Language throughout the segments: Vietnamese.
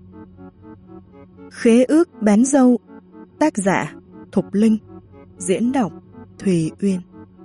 Khế ước bán dâu. Tác giả Thục Linh. Diễn đọc Thùy Uyên.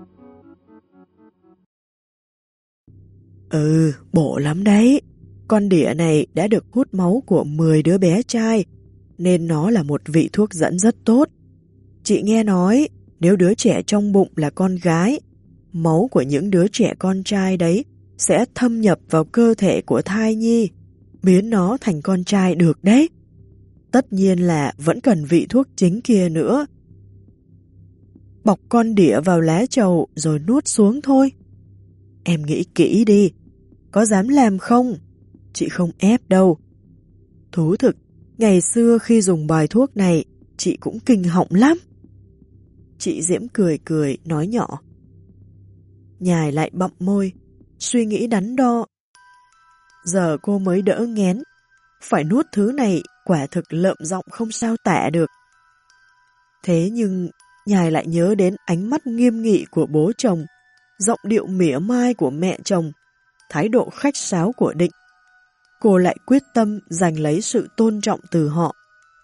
Bổ lắm đấy. Con đỉa này đã được hút máu của 10 đứa bé trai, nên nó là một vị thuốc dẫn rất tốt. Chị nghe nói, nếu đứa trẻ trong bụng là con gái, máu của những đứa trẻ con trai đấy sẽ thâm nhập vào cơ thể của thai nhi, biến nó thành con trai được đấy. Tất nhiên là vẫn cần vị thuốc chính kia nữa. Bọc con đỉa vào lá trầu rồi nuốt xuống thôi. Em nghĩ kỹ đi, có dám làm không? Chị không ép đâu. Thú thực, ngày xưa khi dùng bài thuốc này, chị cũng kinh họng lắm. Chị Diễm cười cười nói nhỏ. Nhài lại bặm môi, suy nghĩ đắn đo. Giờ cô mới đỡ nghén, phải nuốt thứ này quả thực lợm giọng không sao tả được. Thế nhưng Nhài lại nhớ đến ánh mắt nghiêm nghị của bố chồng, giọng điệu mỉa mai của mẹ chồng, thái độ khách sáo của Định. Cô lại quyết tâm giành lấy sự tôn trọng từ họ.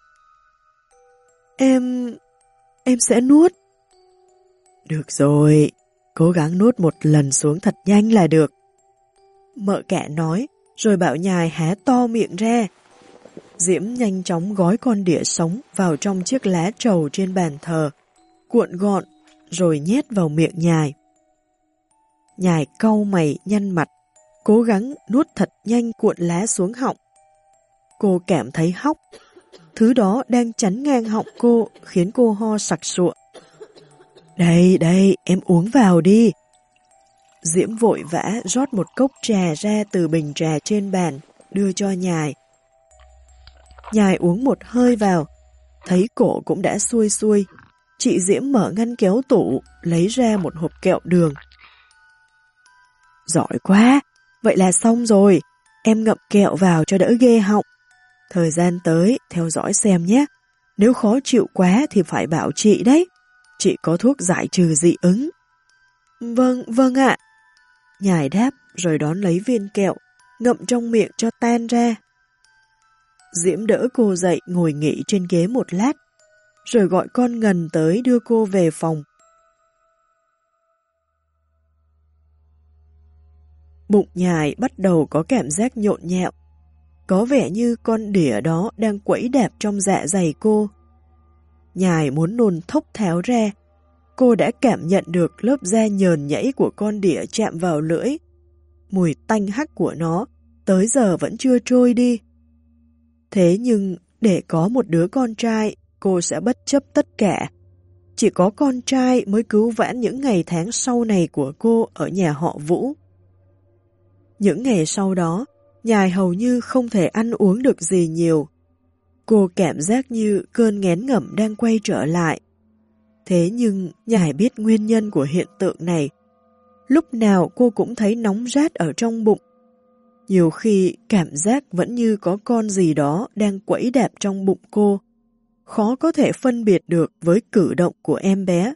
Em sẽ nuốt. Được rồi, cố gắng nuốt một lần xuống thật nhanh là được. Mợ cả nói, rồi bảo Nhài há to miệng ra. Diễm nhanh chóng gói con đỉa sống vào trong chiếc lá trầu trên bàn thờ, cuộn gọn, rồi nhét vào miệng Nhài. Nhài cau mày nhăn mặt, cố gắng nuốt thật nhanh cuộn lá xuống họng. Cô cảm thấy hóc, thứ đó đang chắn ngang họng cô, khiến cô ho sặc sụa. Đây, em uống vào đi. Diễm vội vã rót một cốc trà ra từ bình trà trên bàn, đưa cho Nhài. Nhài uống một hơi vào, thấy cổ cũng đã xuôi xuôi. Chị Diễm mở ngăn kéo tủ, lấy ra một hộp kẹo đường. Giỏi quá, vậy là xong rồi, em ngậm kẹo vào cho đỡ ghê họng. Thời gian tới, theo dõi xem nhé, nếu khó chịu quá thì phải bảo chị đấy, chị có thuốc giải trừ dị ứng. Vâng ạ. Nhài đáp rồi đón lấy viên kẹo, ngậm trong miệng cho tan ra. Diễm đỡ cô dậy ngồi nghỉ trên ghế một lát, rồi gọi con Ngân tới đưa cô về phòng. Bụng Nhài bắt đầu có cảm giác nhộn nhạo, có vẻ như con đỉa đó đang quẫy đạp trong dạ dày cô. Nhài muốn nôn thốc tháo ra, cô đã cảm nhận được lớp da nhờn nhẫy của con đỉa chạm vào lưỡi. Mùi tanh hắc của nó tới giờ vẫn chưa trôi đi. Thế nhưng để có một đứa con trai, cô sẽ bất chấp tất cả. Chỉ có con trai mới cứu vãn những ngày tháng sau này của cô ở nhà họ Vũ. Những ngày sau đó, Nhài hầu như không thể ăn uống được gì nhiều. Cô cảm giác như cơn nghén ngẩm đang quay trở lại. Thế nhưng Nhài biết nguyên nhân của hiện tượng này. Lúc nào cô cũng thấy nóng rát ở trong bụng. Nhiều khi cảm giác vẫn như có con gì đó đang quẫy đạp trong bụng cô. Khó có thể phân biệt được với cử động của em bé.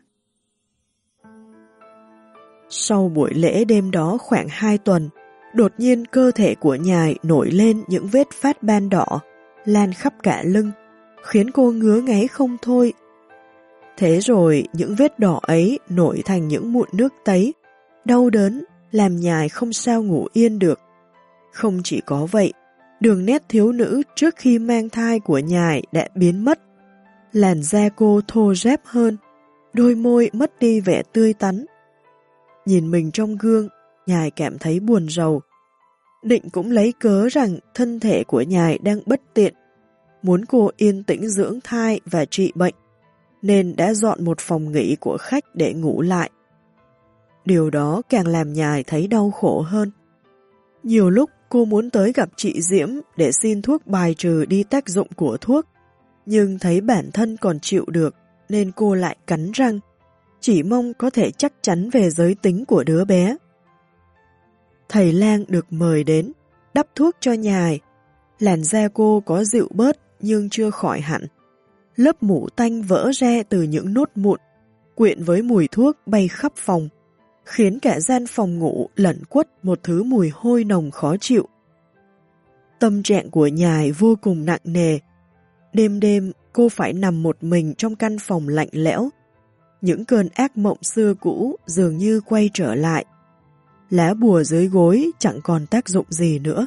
Sau buổi lễ đêm đó khoảng 2 tuần, đột nhiên cơ thể của Nhài nổi lên những vết phát ban đỏ, lan khắp cả lưng, khiến cô ngứa ngáy không thôi. Thế rồi những vết đỏ ấy nổi thành những mụn nước tấy, đau đớn, làm Nhài không sao ngủ yên được. Không chỉ có vậy, đường nét thiếu nữ trước khi mang thai của Nhài đã biến mất. Làn da cô thô ráp hơn, đôi môi mất đi vẻ tươi tắn. Nhìn mình trong gương, Nhài cảm thấy buồn rầu. Định cũng lấy cớ rằng thân thể của Nhài đang bất tiện, muốn cô yên tĩnh dưỡng thai và trị bệnh, nên đã dọn một phòng nghỉ của khách để ngủ lại. Điều đó càng làm Nhài thấy đau khổ hơn. Nhiều lúc cô muốn tới gặp chị Diễm để xin thuốc bài trừ đi tác dụng của thuốc, nhưng thấy bản thân còn chịu được nên cô lại cắn răng, chỉ mong có thể chắc chắn về giới tính của đứa bé. Thầy lang được mời đến, đắp thuốc cho Nhài. Làn da cô có dịu bớt nhưng chưa khỏi hẳn. Lớp mủ tanh vỡ ra từ những nốt mụn, quyện với mùi thuốc bay khắp phòng, khiến cả gian phòng ngủ lẩn quất một thứ mùi hôi nồng khó chịu. Tâm trạng của nhài vô cùng nặng nề. Đêm đêm cô phải nằm một mình trong căn phòng lạnh lẽo. Những cơn ác mộng xưa cũ dường như quay trở lại. Lá bùa dưới gối chẳng còn tác dụng gì nữa.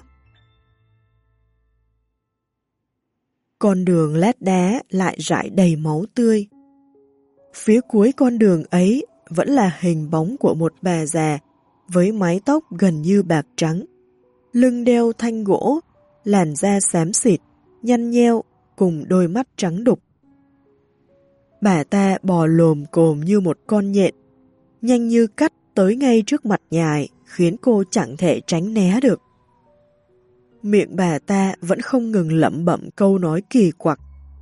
Con đường lát đá lại rải đầy máu tươi. Phía cuối con đường ấy vẫn là hình bóng của một bà già với mái tóc gần như bạc trắng, lưng đeo thanh gỗ, làn da xám xịt, nhăn nheo cùng đôi mắt trắng đục. Bà ta bò lồm cồm như một con nhện, nhanh như cắt tới ngay trước mặt nhài, khiến cô chẳng thể tránh né được. Miệng bà ta vẫn không ngừng lẩm bẩm câu nói kỳ quặc.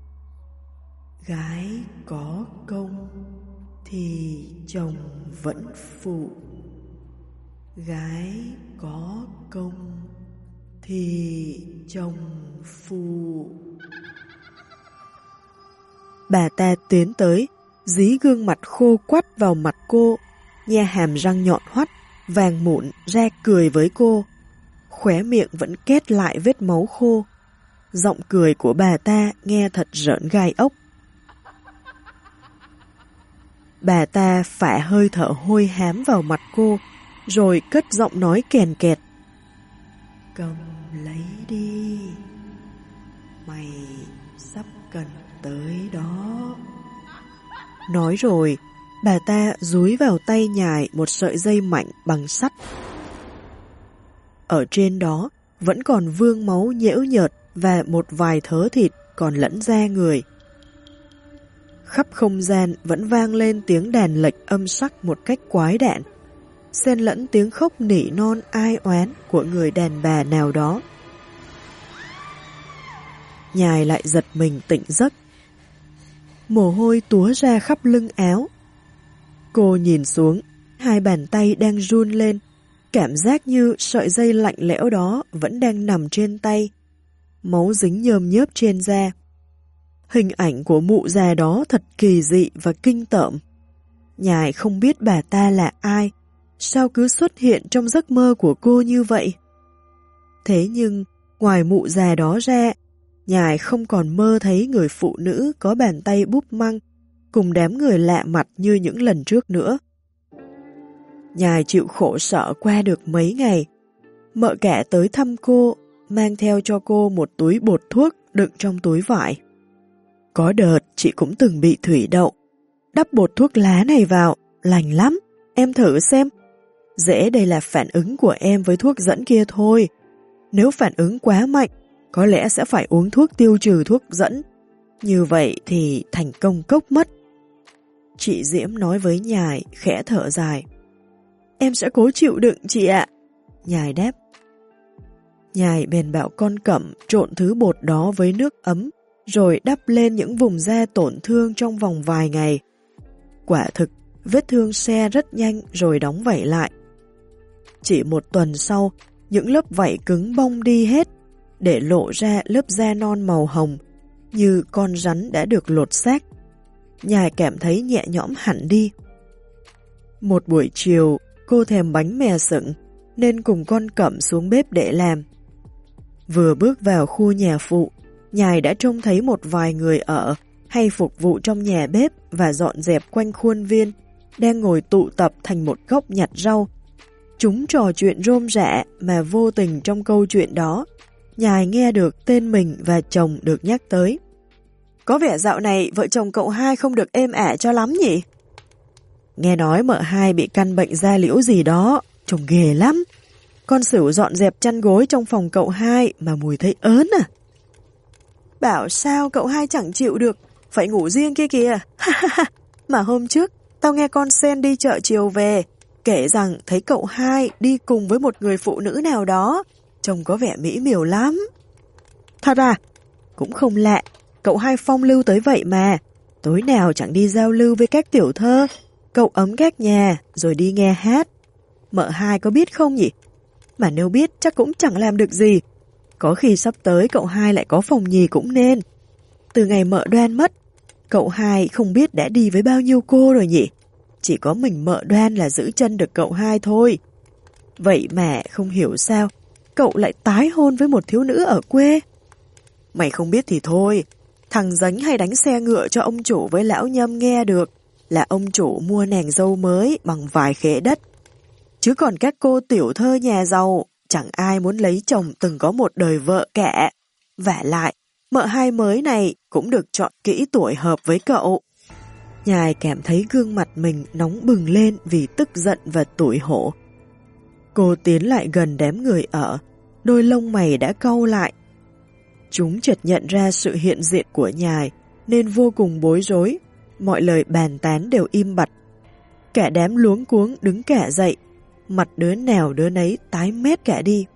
Gái có công thì chồng vẫn phụ. Gái có công thì chồng phụ. Bà ta tiến tới, dí gương mặt khô quắt vào mặt cô, nhe hàm răng nhọn hoắt, vàng mụn ra cười với cô. Khóe miệng vẫn kết lại vết máu khô. Giọng cười của bà ta nghe thật rợn gai ốc. Bà ta phả hơi thở hôi hám vào mặt cô, rồi cất giọng nói kèn kẹt. Cầm lấy đi. Mày sắp cần tới đó. Nói rồi, bà ta dúi vào tay nhài một sợi dây mạnh bằng sắt. Ở trên đó vẫn còn vương máu nhễu nhợt và một vài thớ thịt còn lẫn da người. Khắp không gian vẫn vang lên tiếng đàn lệch âm sắc một cách quái đản, xen lẫn tiếng khóc nỉ non ai oán của người đàn bà nào đó. Nhài lại giật mình tỉnh giấc. Mồ hôi túa ra khắp lưng áo. Cô nhìn xuống, hai bàn tay đang run lên, cảm giác như sợi dây lạnh lẽo đó vẫn đang nằm trên tay. Máu dính nhơm nhớp trên da. Hình ảnh của mụ già đó thật kỳ dị và kinh tởm. Nhài không biết bà ta là ai, sao cứ xuất hiện trong giấc mơ của cô như vậy. Thế nhưng, ngoài mụ già đó ra, Nhài không còn mơ thấy người phụ nữ có bàn tay búp măng cùng đám người lạ mặt như những lần trước nữa. Nhài chịu khổ sở qua được mấy ngày. Mợ cả tới thăm cô, mang theo cho cô một túi bột thuốc đựng trong túi vải. Có đợt chị cũng từng bị thủy đậu. Đắp bột thuốc lá này vào, lành lắm, em thử xem. Dễ đây là phản ứng của em với thuốc dẫn kia thôi. Nếu phản ứng quá mạnh, có lẽ sẽ phải uống thuốc tiêu trừ thuốc dẫn. Như vậy thì thành công cốc mất. Chị Diễm nói với Nhài, khẽ thở dài. Em sẽ cố chịu đựng chị ạ. Nhài đáp. Nhài bèn bảo con Cẩm trộn thứ bột đó với nước ấm, rồi đắp lên những vùng da tổn thương trong vòng vài ngày. Quả thực, vết thương se rất nhanh rồi đóng vảy lại. Chỉ một tuần sau, những lớp vảy cứng bong đi hết, để lộ ra lớp da non màu hồng, như con rắn đã được lột xác. Nhài cảm thấy nhẹ nhõm hẳn đi. Một buổi chiều, cô thèm bánh mè sựng, nên cùng con Cẩm xuống bếp để làm. Vừa bước vào khu nhà phụ, Nhài đã trông thấy một vài người ở hay phục vụ trong nhà bếp và dọn dẹp quanh khuôn viên, đang ngồi tụ tập thành một góc nhặt rau. Chúng trò chuyện rôm rả mà vô tình trong câu chuyện đó, Nhài nghe được tên mình và chồng được nhắc tới. Có vẻ dạo này vợ chồng cậu hai không được êm ả cho lắm nhỉ? Nghe nói mợ hai bị căn bệnh da liễu gì đó, trông ghê lắm. Con Sửu dọn dẹp chăn gối trong phòng cậu hai mà mùi thấy ớn à. Bảo sao cậu hai chẳng chịu được, phải ngủ riêng kia kìa. Mà hôm trước, tao nghe con Sen đi chợ chiều về, kể rằng thấy cậu hai đi cùng với một người phụ nữ nào đó, trông có vẻ mỹ miều lắm. Thật à? Cũng không lạ, cậu hai phong lưu tới vậy mà. Tối nào chẳng đi giao lưu với các tiểu thơ, cậu ấm các nhà, rồi đi nghe hát. Mợ hai có biết không nhỉ? Mà nếu biết chắc cũng chẳng làm được gì. Có khi sắp tới cậu hai lại có phòng nhì cũng nên. Từ ngày mợ Đoan mất, cậu hai không biết đã đi với bao nhiêu cô rồi nhỉ? Chỉ có mình mợ Đoan là giữ chân được cậu hai thôi. Vậy mà không hiểu sao, cậu lại tái hôn với một thiếu nữ ở quê? Mày không biết thì thôi, thằng Dánh hay đánh xe ngựa cho ông chủ với lão Nhâm nghe được là ông chủ mua nàng dâu mới bằng vài khế đất. Chứ còn các cô tiểu thơ nhà giàu, chẳng ai muốn lấy chồng từng có một đời vợ cả. Vả lại, mợ hai mới này cũng được chọn kỹ tuổi hợp với cậu. Nhài cảm thấy gương mặt mình nóng bừng lên vì tức giận và tủi hổ. Cô tiến lại gần đám người ở, đôi lông mày đã cau lại. Chúng chợt nhận ra sự hiện diện của Nhài nên vô cùng bối rối, mọi lời bàn tán đều im bặt. Cả đám luống cuống đứng cả dậy, mặt đứa nào đứa nấy tái mét cả đi.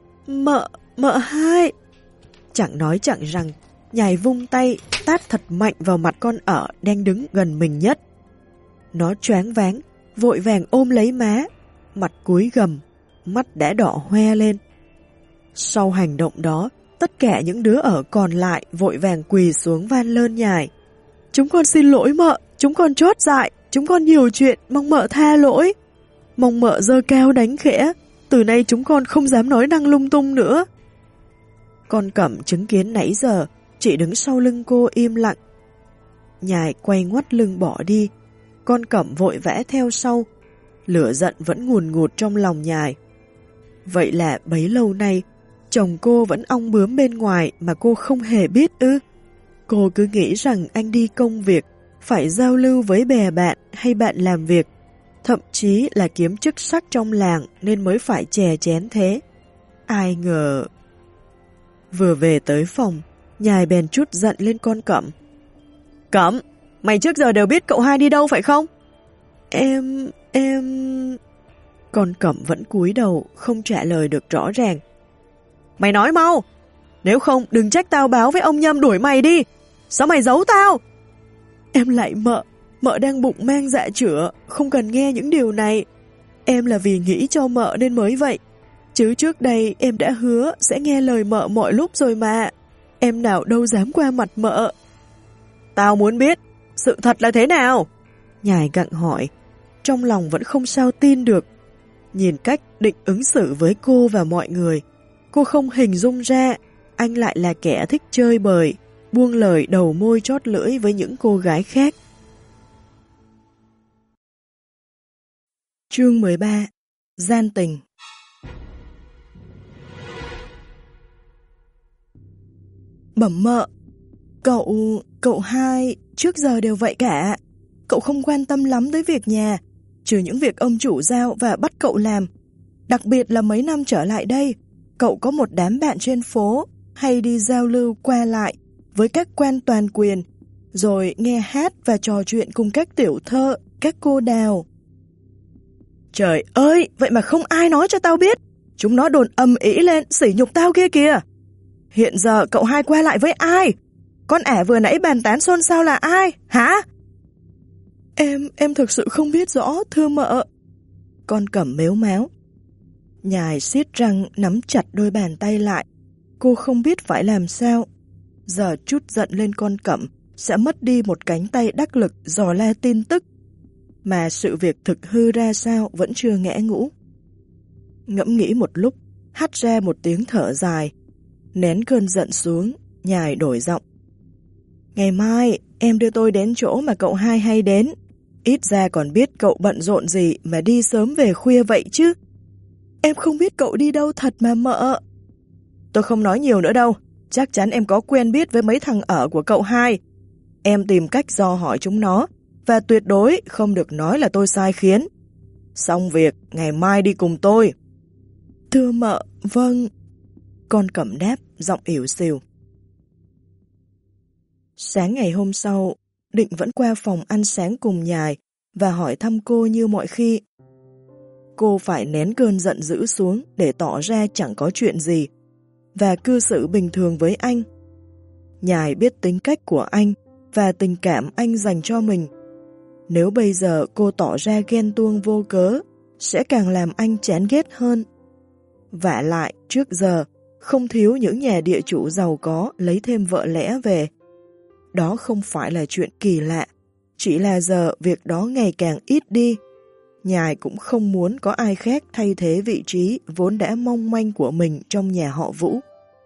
Mợ hai! Chẳng nói chẳng rằng, Nhài vung tay tát thật mạnh vào mặt con ở đang đứng gần mình nhất. Nó choáng váng, vội vàng ôm lấy má, mặt cúi gầm, mắt đã đỏ hoe lên. Sau hành động đó, tất cả những đứa ở còn lại vội vàng quỳ xuống van lơn Nhài. Chúng con xin lỗi mợ, chúng con trót dại, chúng con nhiều chuyện, mong mợ tha lỗi. Mong mợ giơ cao đánh khẽ, từ nay chúng con không dám nói năng lung tung nữa. Con Cẩm chứng kiến nãy giờ, chỉ đứng sau lưng cô im lặng. Nhài quay ngoắt lưng bỏ đi, con Cẩm vội vã theo sau, lửa giận vẫn ngùn ngụt trong lòng Nhài. Vậy là bấy lâu nay, chồng cô vẫn ong bướm bên ngoài mà cô không hề biết ư? Cô cứ nghĩ rằng anh đi công việc, phải giao lưu với bè bạn hay bạn làm việc, thậm chí là kiếm chức sắc trong làng nên mới phải chè chén thế. Ai ngờ... Vừa về tới phòng, Nhài bèn trút giận lên con Cẩm. Cẩm, mày trước giờ đều biết cậu hai đi đâu phải không? Em... Con Cẩm vẫn cúi đầu, không trả lời được rõ ràng. Mày nói mau, nếu không đừng trách tao báo với ông Nhâm đuổi mày đi. Sao mày giấu tao? Em lại mợ đang bụng mang dạ chữa, không cần nghe những điều này. Em là vì nghĩ cho mợ nên mới vậy. Chứ trước đây em đã hứa sẽ nghe lời mợ mọi lúc rồi mà. Em nào đâu dám qua mặt mợ. Tao muốn biết, sự thật là thế nào? Nhài gặng hỏi, trong lòng vẫn không sao tin được. Nhìn cách định ứng xử với cô và mọi người, cô không hình dung ra anh lại là kẻ thích chơi bời, buông lời đầu môi chót lưỡi với những cô gái khác. Chương 13. Gian tình. Bẩm mợ, cậu hai trước giờ đều vậy cả. Cậu không quan tâm lắm tới việc nhà, trừ những việc ông chủ giao và bắt cậu làm. Đặc biệt là mấy năm trở lại đây, cậu có một đám bạn trên phố hay đi giao lưu qua lại với các quan toàn quyền, rồi nghe hát và trò chuyện cùng các tiểu thơ, các cô đào. Trời ơi, vậy mà không ai nói cho tao biết. Chúng nó đồn ầm ĩ lên, sỉ nhục tao kia kìa. Hiện giờ cậu hai qua lại với ai? Con ả vừa nãy bàn tán xôn xao là ai, hả? Em thực sự không biết rõ, thưa mợ. Con Cẩm mếu máo. Nhài siết răng nắm chặt đôi bàn tay lại. Cô không biết phải làm sao. Giờ trút giận lên con Cẩm sẽ mất đi một cánh tay đắc lực dò la tin tức. Mà sự việc thực hư ra sao vẫn chưa ngẽ ngũ. Ngẫm nghĩ một lúc, hắt ra một tiếng thở dài. Nén cơn giận xuống, Nhài đổi giọng. Ngày mai em đưa tôi đến chỗ mà cậu hai hay đến. Ít ra còn biết cậu bận rộn gì mà đi sớm về khuya vậy chứ. Em không biết cậu đi đâu thật mà mợ. Tôi không nói nhiều nữa đâu. Chắc chắn em có quen biết với mấy thằng ở của cậu hai. Em tìm cách dò hỏi chúng nó, và tuyệt đối không được nói là tôi sai khiến. Xong việc, ngày mai đi cùng tôi. Thưa mợ, vâng. Con Cẩm đáp, giọng ỉu xìu. Sáng ngày hôm sau, Định vẫn qua phòng ăn sáng cùng Nhài và hỏi thăm cô như mọi khi. Cô phải nén cơn giận dữ xuống để tỏ ra chẳng có chuyện gì và cư xử bình thường với anh. Nhài biết tính cách của anh và tình cảm anh dành cho mình. Nếu bây giờ cô tỏ ra ghen tuông vô cớ, sẽ càng làm anh chán ghét hơn. Vả lại, trước giờ, không thiếu những nhà địa chủ giàu có lấy thêm vợ lẽ về. Đó không phải là chuyện kỳ lạ, chỉ là giờ việc đó ngày càng ít đi. Nhài cũng không muốn có ai khác thay thế vị trí vốn đã mong manh của mình trong nhà họ Vũ.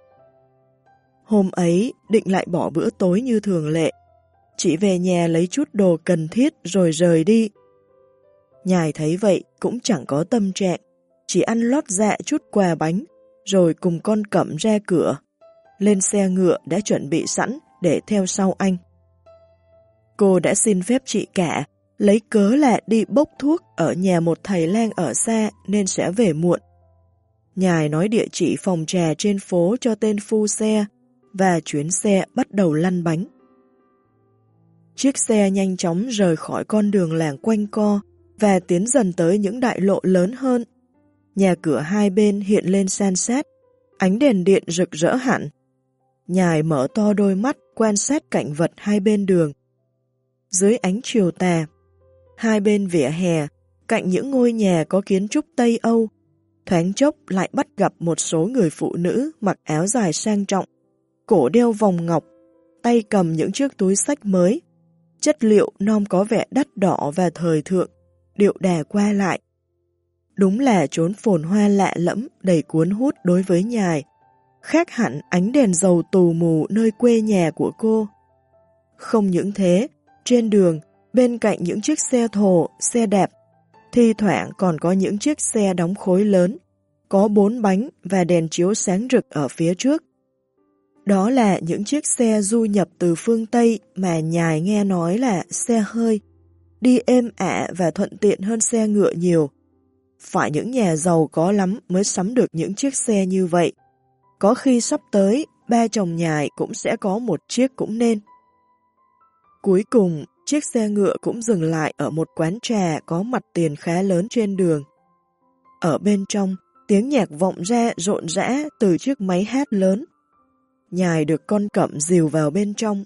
Hôm ấy định lại bỏ bữa tối như thường lệ, chỉ về nhà lấy chút đồ cần thiết rồi rời đi. Nhài thấy vậy cũng chẳng có tâm trạng, chỉ ăn lót dạ chút quà bánh, rồi cùng con Cẩm ra cửa, lên xe ngựa đã chuẩn bị sẵn để theo sau anh. Cô đã xin phép chị cả, lấy cớ là đi bốc thuốc ở nhà một thầy lang ở xa nên sẽ về muộn. Nhài nói địa chỉ phòng trà trên phố cho tên phu xe, và chuyến xe bắt đầu lăn bánh. Chiếc xe nhanh chóng rời khỏi con đường làng quanh co và tiến dần tới những đại lộ lớn hơn. Nhà cửa hai bên hiện lên san sát, ánh đèn điện rực rỡ hẳn. Nhài mở to đôi mắt quan sát cảnh vật hai bên đường. Dưới ánh chiều tà, hai bên vỉa hè, cạnh những ngôi nhà có kiến trúc Tây Âu, thoáng chốc lại bắt gặp một số người phụ nữ mặc áo dài sang trọng, cổ đeo vòng ngọc, tay cầm những chiếc túi xách mới. Chất liệu nom có vẻ đắt đỏ và thời thượng, điệu đà qua lại. Đúng là chốn phồn hoa lạ lẫm, đầy cuốn hút đối với Nhài, khác hẳn ánh đèn dầu tù mù nơi quê nhà của cô. Không những thế, trên đường, bên cạnh những chiếc xe thồ, xe đạp, thi thoảng còn có những chiếc xe đóng khối lớn, có 4 bánh và đèn chiếu sáng rực ở phía trước. Đó là những chiếc xe du nhập từ phương Tây mà Nhài nghe nói là xe hơi, đi êm ả và thuận tiện hơn xe ngựa nhiều. Phải những nhà giàu có lắm mới sắm được những chiếc xe như vậy. Có khi sắp tới, ba chồng Nhài cũng sẽ có một chiếc cũng nên. Cuối cùng, chiếc xe ngựa cũng dừng lại ở một quán trà có mặt tiền khá lớn trên đường. Ở bên trong, tiếng nhạc vọng ra rộn rã từ chiếc máy hát lớn. Nhài được con Cẩm dìu vào bên trong.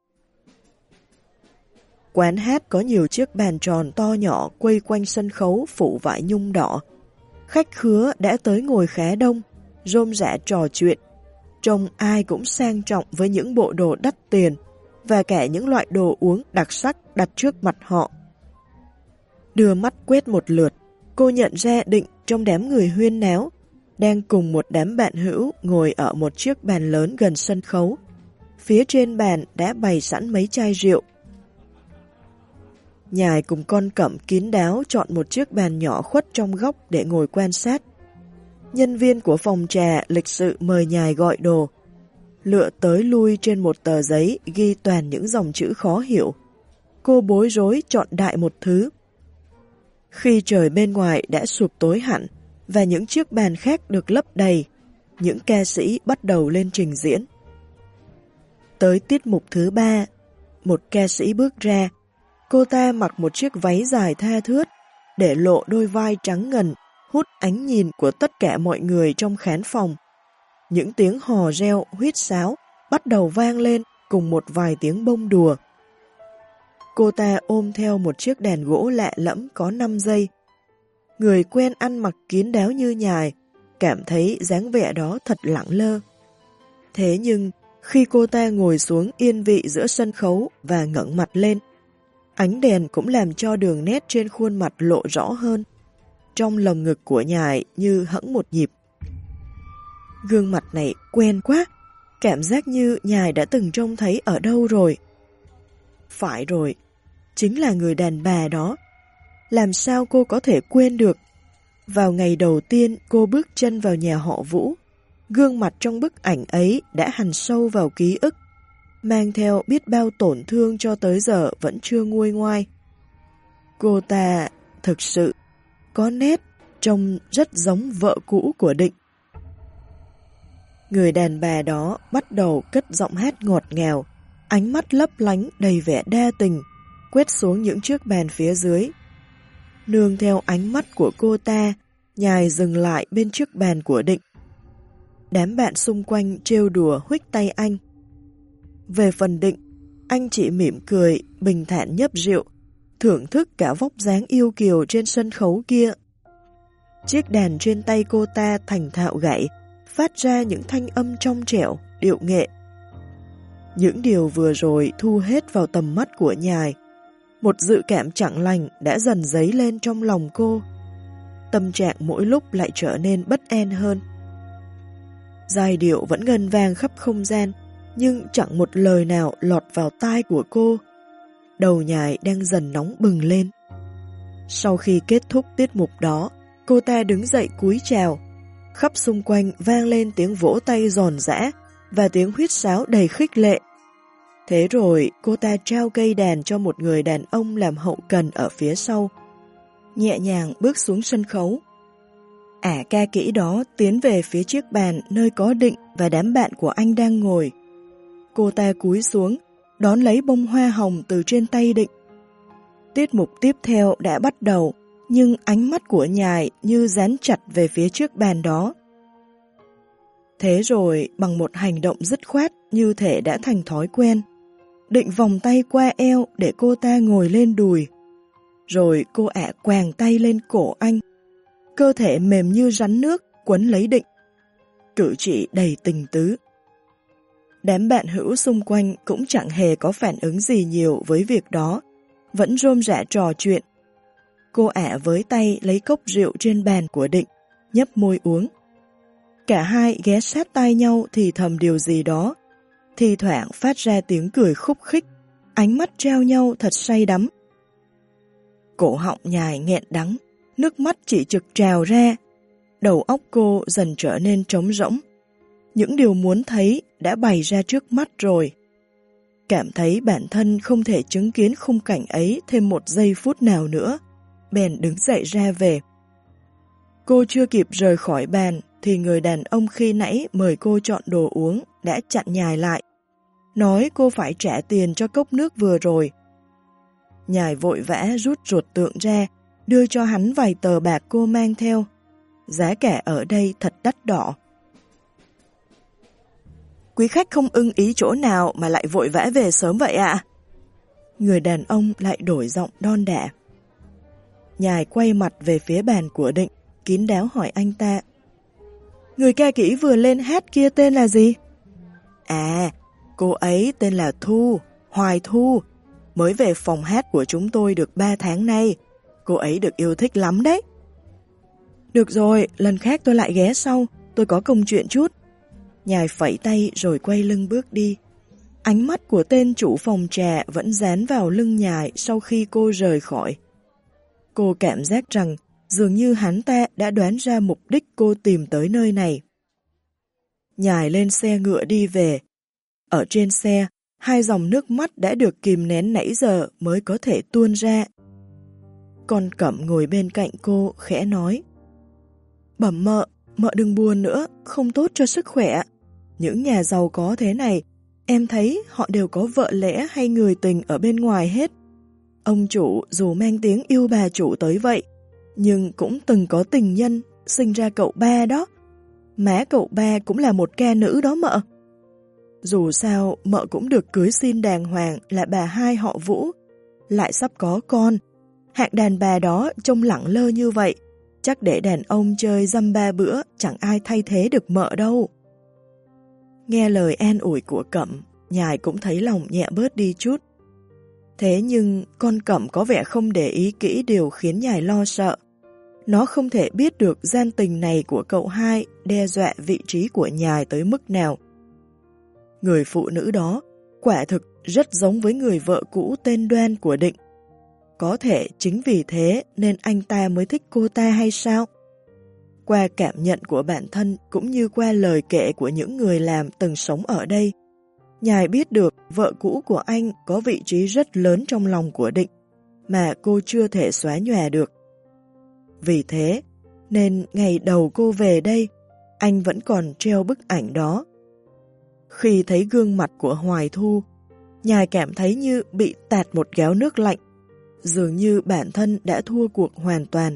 Quán hát có nhiều chiếc bàn tròn to nhỏ quây quanh sân khấu phủ vải nhung đỏ. Khách khứa đã tới ngồi khá đông, rôm rả trò chuyện. Trông ai cũng sang trọng với những bộ đồ đắt tiền và cả những loại đồ uống đặc sắc đặt trước mặt họ. Đưa mắt quét một lượt, cô nhận ra Định trong đám người huyên náo, đang cùng một đám bạn hữu ngồi ở một chiếc bàn lớn gần sân khấu. Phía trên bàn đã bày sẵn mấy chai rượu. Nhài cùng con Cẩm kín đáo chọn một chiếc bàn nhỏ khuất trong góc để ngồi quan sát. Nhân viên của phòng trà lịch sự mời Nhài gọi đồ. Lựa tới lui trên một tờ giấy ghi toàn những dòng chữ khó hiểu. Cô bối rối chọn đại một thứ. Khi trời bên ngoài đã sụp tối hẳn và những chiếc bàn khác được lấp đầy, những ca sĩ bắt đầu lên trình diễn. Tới tiết mục thứ 3, một ca sĩ bước ra. Cô ta mặc một chiếc váy dài tha thướt, để lộ đôi vai trắng ngần, hút ánh nhìn của tất cả mọi người trong khán phòng. Những tiếng hò reo, huýt sáo bắt đầu vang lên cùng một vài tiếng bông đùa. Cô ta ôm theo một chiếc đàn gỗ lạ lẫm có 5 dây. Người quen ăn mặc kín đáo như Nhài, cảm thấy dáng vẻ đó thật lẳng lơ. Thế nhưng, khi cô ta ngồi xuống yên vị giữa sân khấu và ngẩng mặt lên, ánh đèn cũng làm cho đường nét trên khuôn mặt lộ rõ hơn. Trong lồng ngực của Nhài như hẫng một nhịp. Gương mặt này quen quá, cảm giác như Nhài đã từng trông thấy ở đâu rồi. Phải rồi, chính là người đàn bà đó. Làm sao cô có thể quên được? Vào ngày đầu tiên cô bước chân vào nhà họ Vũ, gương mặt trong bức ảnh ấy đã hằn sâu vào ký ức, mang theo biết bao tổn thương cho tới giờ vẫn chưa nguôi ngoai. Cô ta thực sự có nét trông rất giống vợ cũ của Định. Người đàn bà đó bắt đầu cất giọng hát ngọt ngào, ánh mắt lấp lánh đầy vẻ đa tình, quét xuống những chiếc bàn phía dưới. Nương theo ánh mắt của cô ta, Nhài dừng lại bên chiếc bàn của Định. Đám bạn xung quanh trêu đùa huých tay anh. Về phần Định, anh chỉ mỉm cười, bình thản nhấp rượu, thưởng thức cả vóc dáng yêu kiều trên sân khấu kia. Chiếc đàn trên tay cô ta thành thạo gảy, phát ra những thanh âm trong trẻo, điệu nghệ. Những điều vừa rồi thu hết vào tầm mắt của Nhài. Một dự cảm chẳng lành đã dần dấy lên trong lòng cô. Tâm trạng mỗi lúc lại trở nên bất an hơn. Giai điệu vẫn ngân vang khắp không gian, nhưng chẳng một lời nào lọt vào tai của cô. Đầu nhài đang dần nóng bừng lên. Sau khi kết thúc tiết mục đó, cô ta đứng dậy cúi chào. Khắp xung quanh vang lên tiếng vỗ tay giòn giã và tiếng huýt sáo đầy khích lệ. Thế rồi cô ta trao cây đàn cho một người đàn ông làm hậu cần ở phía sau. Nhẹ nhàng bước xuống sân khấu. Ả ca kỹ đó tiến về phía chiếc bàn nơi có Định và đám bạn của anh đang ngồi. Cô ta cúi xuống, đón lấy bông hoa hồng từ trên tay Định. Tiết mục tiếp theo đã bắt đầu, nhưng ánh mắt của nhài như dán chặt về phía chiếc bàn đó. Thế rồi, bằng một hành động dứt khoát như thể đã thành thói quen, Định vòng tay qua eo để cô ta ngồi lên đùi. Rồi cô Ả quàng tay lên cổ anh. Cơ thể mềm như rắn nước quấn lấy Định. Cử chỉ đầy tình tứ. Đám bạn hữu xung quanh cũng chẳng hề có phản ứng gì nhiều với việc đó, vẫn rôm rả trò chuyện. Cô Ả với tay lấy cốc rượu trên bàn của Định, nhấp môi uống. Cả hai ghé sát tai nhau thì thầm điều gì đó, thi thoảng phát ra tiếng cười khúc khích, ánh mắt trao nhau thật say đắm. Cổ họng nhài nghẹn đắng, nước mắt chỉ trực trào ra, đầu óc cô dần trở nên trống rỗng. Những điều muốn thấy đã bày ra trước mắt rồi. Cảm thấy bản thân không thể chứng kiến khung cảnh ấy thêm một giây phút nào nữa, bèn đứng dậy ra về. Cô chưa kịp rời khỏi bàn thì người đàn ông khi nãy mời cô chọn đồ uống đã chặn nhài lại, nói cô phải trả tiền cho cốc nước vừa rồi. Nhài vội vã rút ruột tượng ra, đưa cho hắn vài tờ bạc cô mang theo. Giá cả ở đây thật đắt đỏ. Quý khách không ưng ý chỗ nào mà lại vội vã về sớm vậy ạ? Người đàn ông lại đổi giọng đon đả. Nhài quay mặt về phía bàn của Định, kín đáo hỏi anh ta. Người ca kỹ vừa lên hát kia tên là gì? À, cô ấy tên là Thu, Hoài Thu, mới về phòng hát của chúng tôi được 3 tháng nay. Cô ấy được yêu thích lắm đấy. Được rồi, lần khác tôi lại ghé sau, tôi có công chuyện chút. Nhài phẩy tay rồi quay lưng bước đi. Ánh mắt của tên chủ phòng trà vẫn dán vào lưng Nhài sau khi cô rời khỏi. Cô cảm giác rằng dường như hắn ta đã đoán ra mục đích cô tìm tới nơi này. Nhài lên xe ngựa đi về. Ở trên xe, hai dòng nước mắt đã được kìm nén nãy giờ mới có thể tuôn ra. Con Cẩm ngồi bên cạnh cô khẽ nói. Bẩm mợ, mợ đừng buồn nữa, không tốt cho sức khỏe. Những nhà giàu có thế này, em thấy họ đều có vợ lẽ hay người tình ở bên ngoài hết. Ông chủ dù mang tiếng yêu bà chủ tới vậy, nhưng cũng từng có tình nhân, sinh ra cậu ba đó. Má cậu ba cũng là một ca nữ đó mợ. Dù sao, mợ cũng được cưới xin đàng hoàng là bà hai họ Vũ, lại sắp có con. Hạng đàn bà đó trông lẳng lơ như vậy, chắc để đàn ông chơi dăm ba bữa chẳng ai thay thế được mợ đâu. Nghe lời an ủi của Cẩm, Nhài cũng thấy lòng nhẹ bớt đi chút. Thế nhưng con Cẩm có vẻ không để ý kỹ điều khiến Nhài lo sợ. Nó không thể biết được gian tình này của cậu hai đe dọa vị trí của Nhài tới mức nào. Người phụ nữ đó quả thực rất giống với người vợ cũ tên Đoan của Định. Có thể chính vì thế nên anh ta mới thích cô ta hay sao? Qua cảm nhận của bản thân cũng như qua lời kể của những người làm từng sống ở đây, Nhài biết được vợ cũ của anh có vị trí rất lớn trong lòng của Định, mà cô chưa thể xóa nhòa được. Vì thế, nên ngày đầu cô về đây, anh vẫn còn treo bức ảnh đó. Khi thấy gương mặt của Hoài Thu, Nhài cảm thấy như bị tạt một gáo nước lạnh, dường như bản thân đã thua cuộc hoàn toàn.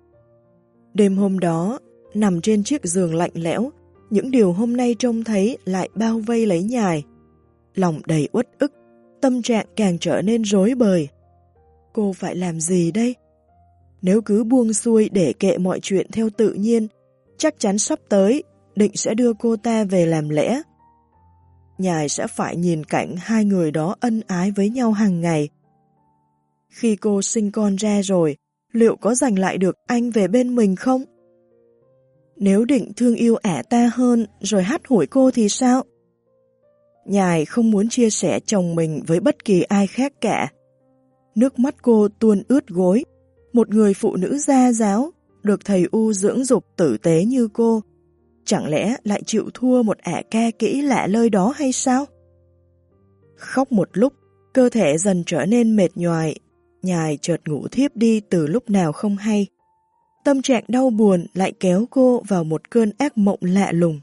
Đêm hôm đó, nằm trên chiếc giường lạnh lẽo, những điều hôm nay trông thấy lại bao vây lấy Nhài. Lòng đầy uất ức, tâm trạng càng trở nên rối bời. Cô phải làm gì đây? Nếu cứ buông xuôi để kệ mọi chuyện theo tự nhiên, chắc chắn sắp tới, Định sẽ đưa cô ta về làm lẽ. Nhài sẽ phải nhìn cảnh hai người đó ân ái với nhau hàng ngày. Khi cô sinh con ra rồi, liệu có giành lại được anh về bên mình không? Nếu định thương yêu ả ta hơn rồi hắt hủi cô thì sao? Nhài không muốn chia sẻ chồng mình với bất kỳ ai khác cả. Nước mắt cô tuôn ướt gối. Một người phụ nữ gia giáo, được thầy U dưỡng dục tử tế như cô, chẳng lẽ lại chịu thua một ả ca kỹ lạ lơi đó hay sao? Khóc một lúc, cơ thể dần trở nên mệt nhoài. Nhài chợt ngủ thiếp đi từ lúc nào không hay. Tâm trạng đau buồn lại kéo cô vào một cơn ác mộng lạ lùng.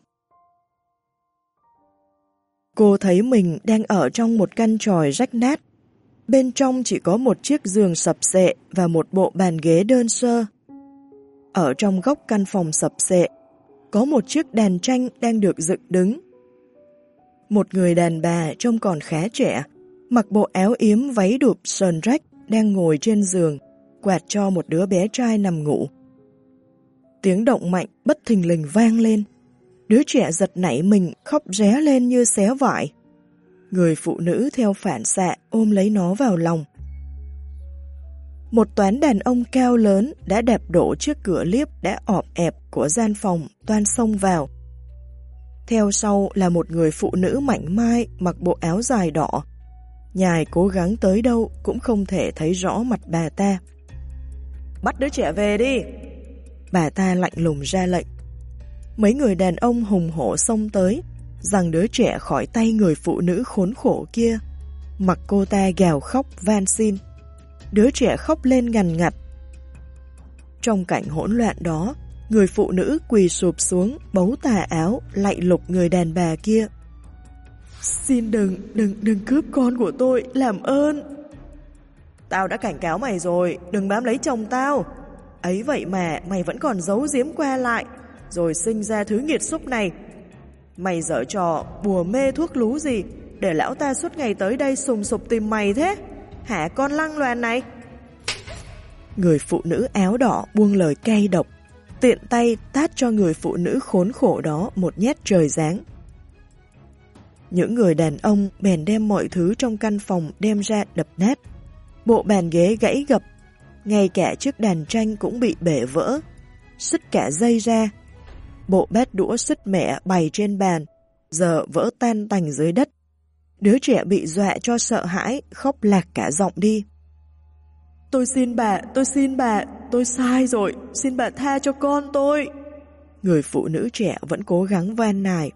Cô thấy mình đang ở trong một căn tròi rách nát. Bên trong chỉ có một chiếc giường sập xệ và một bộ bàn ghế đơn sơ. Ở trong góc căn phòng sập xệ, có một chiếc đàn tranh đang được dựng đứng. Một người đàn bà trông còn khá trẻ, mặc bộ áo yếm váy đụp sờn rách, đang ngồi trên giường, quạt cho một đứa bé trai nằm ngủ. Tiếng động mạnh bất thình lình vang lên. Đứa trẻ giật nảy mình, khóc ré lên như xé vải. Người phụ nữ theo phản xạ ôm lấy nó vào lòng. Một toán đàn ông cao lớn đã đạp đổ chiếc cửa liếp đã ọp ẹp của gian phòng toan xông vào. Theo sau là một người phụ nữ mảnh mai mặc bộ áo dài đỏ. Nhài cố gắng tới đâu cũng không thể thấy rõ mặt bà ta. Bắt đứa trẻ về đi! Bà ta lạnh lùng ra lệnh. Mấy người đàn ông hùng hổ xông tới, giằng đứa trẻ khỏi tay người phụ nữ khốn khổ kia. Mặc cô ta gào khóc van xin. Đứa trẻ khóc lên ngằn ngặt. Trong cảnh hỗn loạn đó, người phụ nữ quỳ sụp xuống, bấu tà áo, lạy lục người đàn bà kia. Xin đừng cướp con của tôi, làm ơn. Tao đã cảnh cáo mày rồi, đừng bám lấy chồng tao. Ấy vậy mà mày vẫn còn giấu giếm qua lại, rồi sinh ra thứ nghiệt xúc này. Mày giở trò bùa mê thuốc lú gì để lão ta suốt ngày tới đây sùng sục tìm mày thế? Hả con lăng loàn này? Người phụ nữ áo đỏ buông lời cay độc, tiện tay tát cho người phụ nữ khốn khổ đó một nhát trời giáng. Những người đàn ông bèn đem mọi thứ trong căn phòng đem ra đập nát. Bộ bàn ghế gãy gập, ngay cả chiếc đàn tranh cũng bị bể vỡ, xứt cả dây ra. Bộ bát đũa sứt mẻ bày trên bàn, giờ vỡ tan tành dưới đất. Đứa trẻ bị dọa cho sợ hãi, khóc lạc cả giọng đi. Tôi xin bà, tôi sai rồi, xin bà tha cho con tôi. Người phụ nữ trẻ vẫn cố gắng van nài.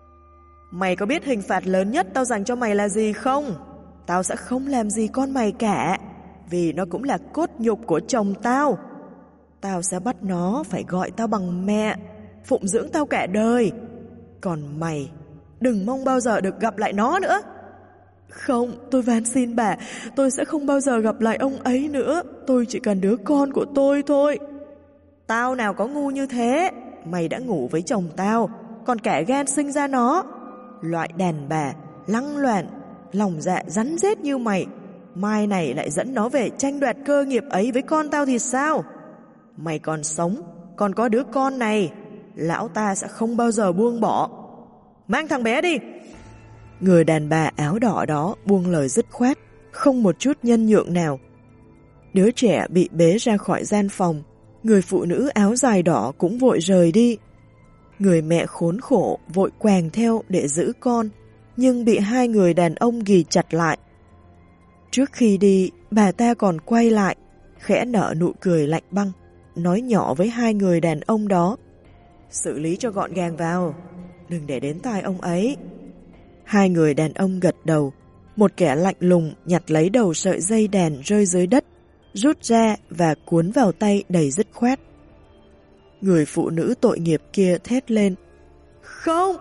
Mày có biết hình phạt lớn nhất tao dành cho mày là gì không? Tao sẽ không làm gì con mày cả, vì nó cũng là cốt nhục của chồng tao. Tao sẽ bắt nó phải gọi tao bằng mẹ, phụng dưỡng tao cả đời. Còn mày, đừng mong bao giờ được gặp lại nó nữa. Không, tôi van xin bà, tôi sẽ không bao giờ gặp lại ông ấy nữa. Tôi chỉ cần đứa con của tôi thôi. Tao nào có ngu như thế. Mày đã ngủ với chồng tao, còn cả gan sinh ra nó. Loại đàn bà, lăng loàn, lòng dạ rắn rết như mày, mai này lại dẫn nó về tranh đoạt cơ nghiệp ấy với con tao thì sao? Mày còn sống, còn có đứa con này, lão ta sẽ không bao giờ buông bỏ. Mang thằng bé đi. Người đàn bà áo đỏ đó buông lời dứt khoát, không một chút nhân nhượng nào. Đứa trẻ bị bế ra khỏi gian phòng, người phụ nữ áo dài đỏ cũng vội rời đi. Người mẹ khốn khổ vội quàng theo để giữ con, nhưng bị hai người đàn ông ghì chặt lại. Trước khi đi, bà ta còn quay lại, khẽ nở nụ cười lạnh băng, nói nhỏ với hai người đàn ông đó. Xử lý cho gọn gàng vào, đừng để đến tai ông ấy. Hai người đàn ông gật đầu, một kẻ lạnh lùng nhặt lấy đầu sợi dây đàn rơi dưới đất, rút ra và cuốn vào tay đầy dứt khoát. Người phụ nữ tội nghiệp kia thét lên. Không,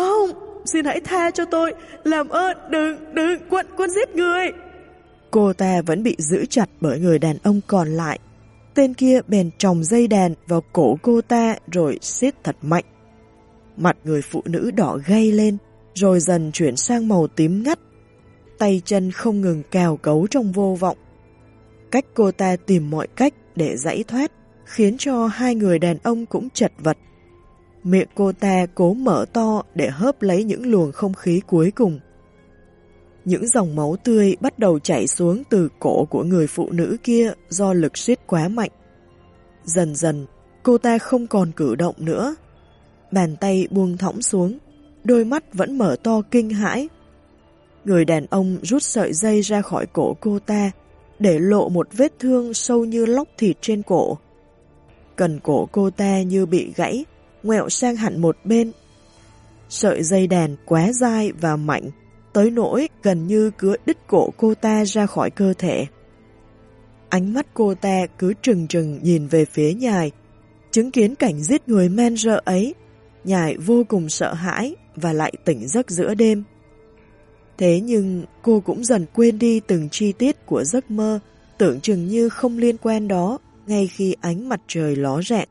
xin hãy tha cho tôi, làm ơn, đừng, quân giết người. Cô ta vẫn bị giữ chặt bởi người đàn ông còn lại. Tên kia bèn tròng dây đàn vào cổ cô ta rồi siết thật mạnh. Mặt người phụ nữ đỏ gay lên, rồi dần chuyển sang màu tím ngắt. Tay chân không ngừng cào cấu trong vô vọng. Cách cô ta tìm mọi cách để giãy thoát, khiến cho hai người đàn ông cũng chật vật. Miệng cô ta cố mở to để hớp lấy những luồng không khí cuối cùng. Những dòng máu tươi bắt đầu chảy xuống từ cổ của người phụ nữ kia do lực siết quá mạnh. Dần dần, cô ta không còn cử động nữa. Bàn tay buông thõng xuống, đôi mắt vẫn mở to kinh hãi. Người đàn ông rút sợi dây ra khỏi cổ cô ta, để lộ một vết thương sâu như lóc thịt trên cổ. Cần cổ cô ta như bị gãy, ngoẹo sang hẳn một bên. Sợi dây đàn quá dai và mạnh, tới nỗi gần như cứa đứt cổ cô ta ra khỏi cơ thể. Ánh mắt cô ta cứ trừng trừng nhìn về phía Nhài. Chứng kiến cảnh giết người man rợ ấy, Nhài vô cùng sợ hãi và lại tỉnh giấc giữa đêm. Thế nhưng cô cũng dần quên đi từng chi tiết của giấc mơ, tưởng chừng như không liên quan đó, ngay khi ánh mặt trời ló rạng.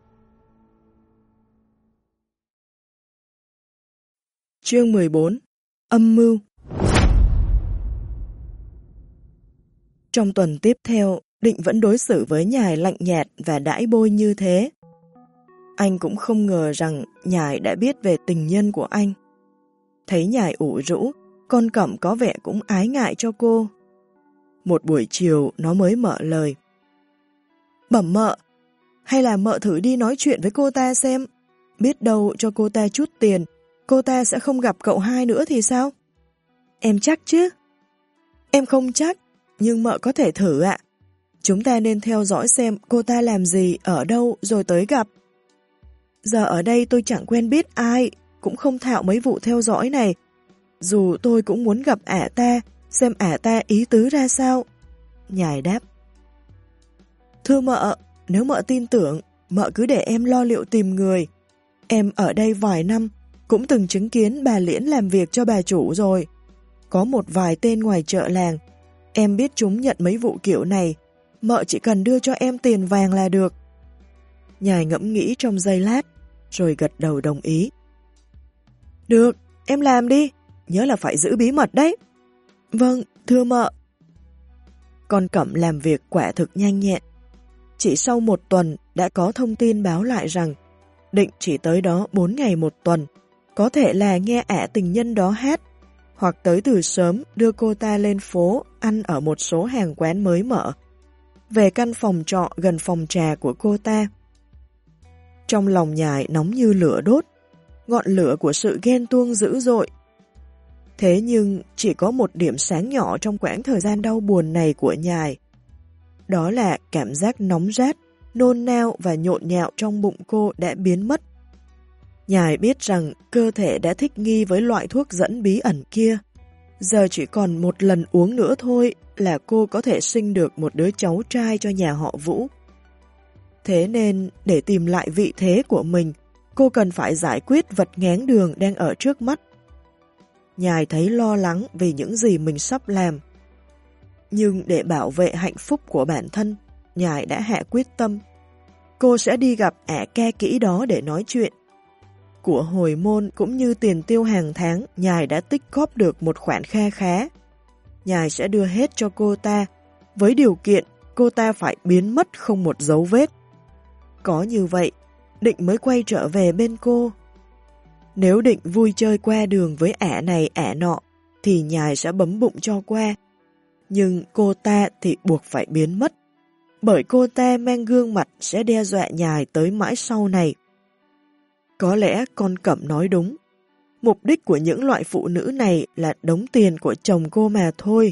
Chương 14. Âm mưu. Trong tuần tiếp theo, Định vẫn đối xử với Nhài lạnh nhạt và đãi bôi như thế. Anh cũng không ngờ rằng Nhài đã biết về tình nhân của anh. Thấy Nhài ủ rũ, con Cẩm có vẻ cũng ái ngại cho cô. Một buổi chiều nó mới mở lời. Bẩm mợ, hay là mợ thử đi nói chuyện với cô ta xem. Biết đâu cho cô ta chút tiền, cô ta sẽ không gặp cậu hai nữa thì sao? Em chắc chứ? Em không chắc, nhưng mợ có thể thử ạ. Chúng ta nên theo dõi xem cô ta làm gì, ở đâu rồi tới gặp. Giờ ở đây tôi chẳng quen biết ai, cũng không thạo mấy vụ theo dõi này. Dù tôi cũng muốn gặp ả ta, xem ả ta ý tứ ra sao. Nhài đáp. Thưa mợ, nếu mợ tin tưởng, mợ cứ để em lo liệu tìm người. Em ở đây vài năm, cũng từng chứng kiến bà Liễn làm việc cho bà chủ rồi. Có một vài tên ngoài chợ làng, em biết chúng nhận mấy vụ kiểu này, mợ chỉ cần đưa cho em tiền vàng là được. Nhài ngẫm nghĩ trong giây lát, rồi gật đầu đồng ý. Được, em làm đi, nhớ là phải giữ bí mật đấy. Vâng, thưa mợ. Con Cẩm làm việc quả thực nhanh nhẹn. Chỉ sau một tuần đã có thông tin báo lại rằng Định chỉ tới đó 4 ngày một tuần, có thể là nghe ả tình nhân đó hát, hoặc tới từ sớm đưa cô ta lên phố ăn ở một số hàng quán mới mở, về căn phòng trọ gần phòng trà của cô ta. Trong lòng Nhài nóng như lửa đốt, ngọn lửa của sự ghen tuông dữ dội. Thế nhưng chỉ có một điểm sáng nhỏ trong quãng thời gian đau buồn này của Nhài. Đó là cảm giác nóng rát, nôn nao và nhộn nhạo trong bụng cô đã biến mất. Nhài biết rằng cơ thể đã thích nghi với loại thuốc dẫn bí ẩn kia. Giờ chỉ còn một lần uống nữa thôi là cô có thể sinh được một đứa cháu trai cho nhà họ Vũ. Thế nên, để tìm lại vị thế của mình, cô cần phải giải quyết vật ngáng đường đang ở trước mắt. Nhài thấy lo lắng vì những gì mình sắp làm. Nhưng để bảo vệ hạnh phúc của bản thân, Nhài đã hạ quyết tâm. Cô sẽ đi gặp ả ca kỹ đó để nói chuyện. Của hồi môn cũng như tiền tiêu hàng tháng, Nhài đã tích góp được một khoản kha khá. Nhài sẽ đưa hết cho cô ta, với điều kiện cô ta phải biến mất không một dấu vết. Có như vậy, Định mới quay trở về bên cô. Nếu Định vui chơi qua đường với ả này ả nọ, thì Nhài sẽ bấm bụng cho qua. Nhưng cô ta thì buộc phải biến mất, bởi cô ta mang gương mặt sẽ đe dọa Nhài tới mãi sau này. Có lẽ con Cẩm nói đúng. Mục đích của những loại phụ nữ này là đống tiền của chồng cô mà thôi.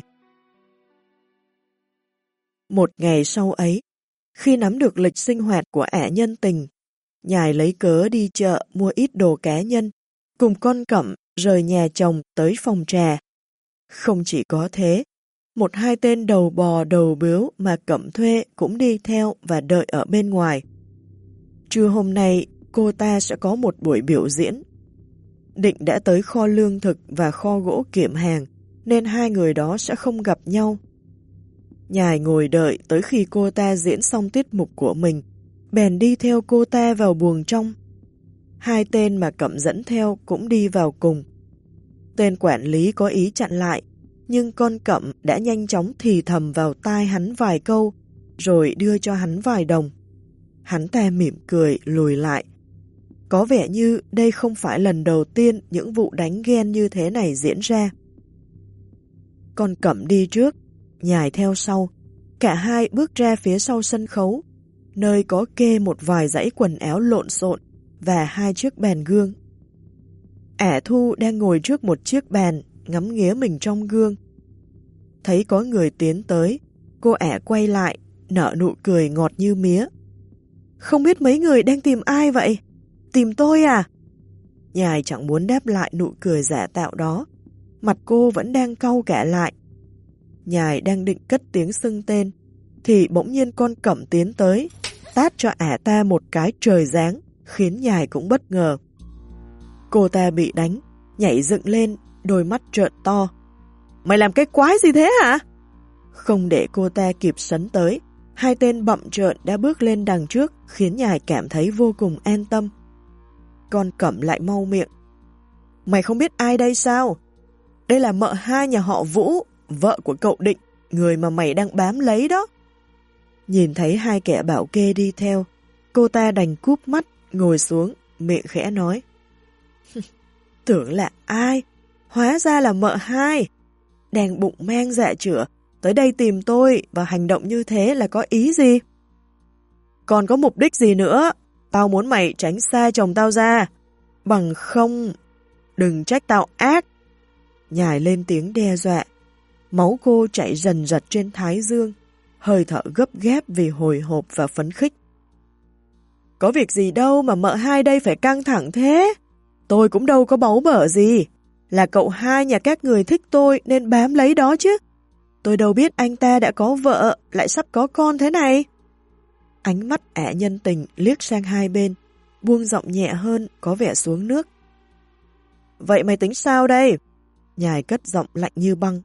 Một ngày sau ấy, khi nắm được lịch sinh hoạt của ả nhân tình, Nhài lấy cớ đi chợ mua ít đồ cá nhân, cùng con Cẩm rời nhà chồng tới phòng trà. Không chỉ có thế, một hai tên đầu bò đầu bướu mà Cẩm thuê cũng đi theo và đợi ở bên ngoài. Trưa hôm nay, cô ta sẽ có một buổi biểu diễn. Định đã tới kho lương thực và kho gỗ kiểm hàng, nên hai người đó sẽ không gặp nhau. Nhài ngồi đợi tới khi cô ta diễn xong tiết mục của mình, bèn đi theo cô ta vào buồng trong. Hai tên mà Cẩm dẫn theo cũng đi vào cùng. Tên quản lý có ý chặn lại, nhưng con Cẩm đã nhanh chóng thì thầm vào tai hắn vài câu, rồi đưa cho hắn vài đồng. Hắn ta mỉm cười lùi lại. Có vẻ như đây không phải lần đầu tiên những vụ đánh ghen như thế này diễn ra. Con Cẩm đi trước, Nhài theo sau. Cả hai bước ra phía sau sân khấu, nơi có kê một vài dãy quần áo lộn xộn và 2 chiếc bàn gương. Ả Thu đang ngồi trước một chiếc bàn, ngắm nghía mình trong gương. Thấy có người tiến tới, cô Ả quay lại, nở nụ cười ngọt như mía. Không biết mấy người đang tìm ai vậy? Tìm tôi à? Nhài chẳng muốn đáp lại nụ cười giả tạo đó. Mặt cô vẫn đang cau cả lại. Nhài đang định cất tiếng xưng tên, thì bỗng nhiên con Cẩm tiến tới, tát cho Ả ta một cái trời giáng, khiến Nhài cũng bất ngờ. Cô ta bị đánh, nhảy dựng lên, đôi mắt trợn to. Mày làm cái quái gì thế hả? Không để cô ta kịp sấn tới, 2 tên bậm trợn đã bước lên đằng trước, khiến Nhài cảm thấy vô cùng an tâm. Con Cẩm lại mau miệng. Mày không biết ai đây sao? Đây là mợ hai nhà họ Vũ, vợ của cậu Định, người mà mày đang bám lấy đó. Nhìn thấy 2 kẻ bảo kê đi theo, cô ta đành cúp mắt, ngồi xuống, miệng khẽ nói. Tưởng là ai? Hóa ra là mợ hai. Đang bụng mang dạ chửa, tới đây tìm tôi và hành động như thế là có ý gì? Còn có mục đích gì nữa? Tao muốn mày tránh xa chồng tao ra. Bằng không, đừng trách tao ác. Nhài lên tiếng đe dọa. Máu cô chảy dần dật trên thái dương, hơi thở gấp gáp vì hồi hộp và phấn khích. Có việc gì đâu mà mợ hai đây phải căng thẳng thế? Tôi cũng đâu có báu bở gì. Là cậu hai nhà các người thích tôi nên bám lấy đó chứ. Tôi đâu biết anh ta đã có vợ, lại sắp có con thế này. Ánh mắt Ả nhân tình liếc sang hai bên, buông giọng nhẹ hơn, có vẻ xuống nước. Vậy mày tính sao đây? Nhài cất giọng lạnh như băng.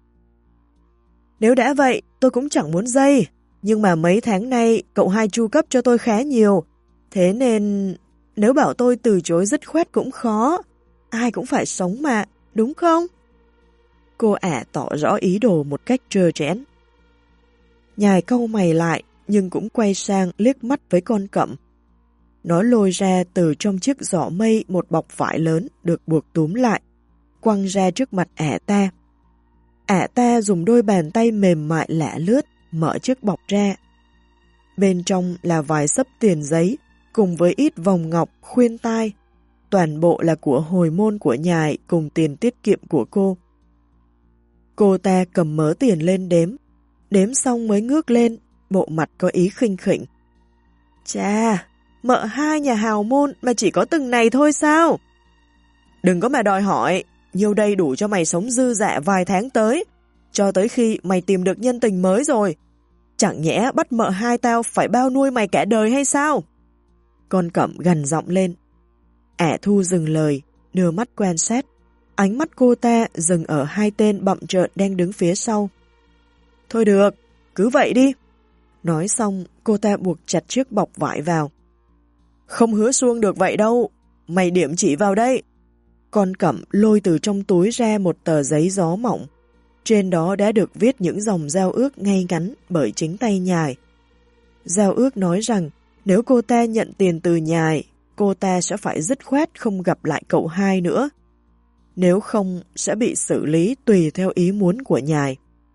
Nếu đã vậy, tôi cũng chẳng muốn dây. Nhưng mà mấy tháng nay, cậu hai chu cấp cho tôi khá nhiều. Thế nên, nếu bảo tôi từ chối dứt khoát cũng khó. Ai cũng phải sống mà, đúng không? Cô Ả tỏ rõ ý đồ một cách trơ trẽn. Nhài cau mày lại, nhưng cũng quay sang liếc mắt với con Cẩm. Nó lôi ra từ trong chiếc giỏ mây một bọc vải lớn được buộc túm lại, quăng ra trước mặt Ả ta. Ả ta dùng đôi bàn tay mềm mại lả lướt, mở chiếc bọc ra. Bên trong là vài xấp tiền giấy, cùng với ít vòng ngọc, khuyên tai. Toàn bộ là của hồi môn của Nhài cùng tiền tiết kiệm của cô. Cô ta cầm mớ tiền lên đếm xong mới ngước lên, bộ mặt có ý khinh khỉnh. Chà, mợ hai nhà hào môn mà chỉ có từng này thôi sao? Đừng có mà đòi hỏi, nhiêu đây đủ cho mày sống dư dả vài tháng tới, cho tới khi mày tìm được nhân tình mới rồi. Chẳng nhẽ bắt mợ hai tao phải bao nuôi mày cả đời hay sao? Con Cẩm gằn giọng lên. Ả Thu dừng lời, đưa mắt quan sát. Ánh mắt cô ta dừng ở 2 tên bậm trợn đang đứng phía sau. Thôi được, cứ vậy đi. Nói xong, cô ta buộc chặt chiếc bọc vải vào. Không hứa suông được vậy đâu, mày điểm chỉ vào đây. Con Cẩm lôi từ trong túi ra một tờ giấy gió mỏng. Trên đó đã được viết những dòng giao ước ngay ngắn bởi chính tay Nhài. Giao ước nói rằng nếu cô ta nhận tiền từ Nhài, cô ta sẽ phải dứt khoát không gặp lại cậu hai nữa. Nếu không, sẽ bị xử lý tùy theo ý muốn của Nhài.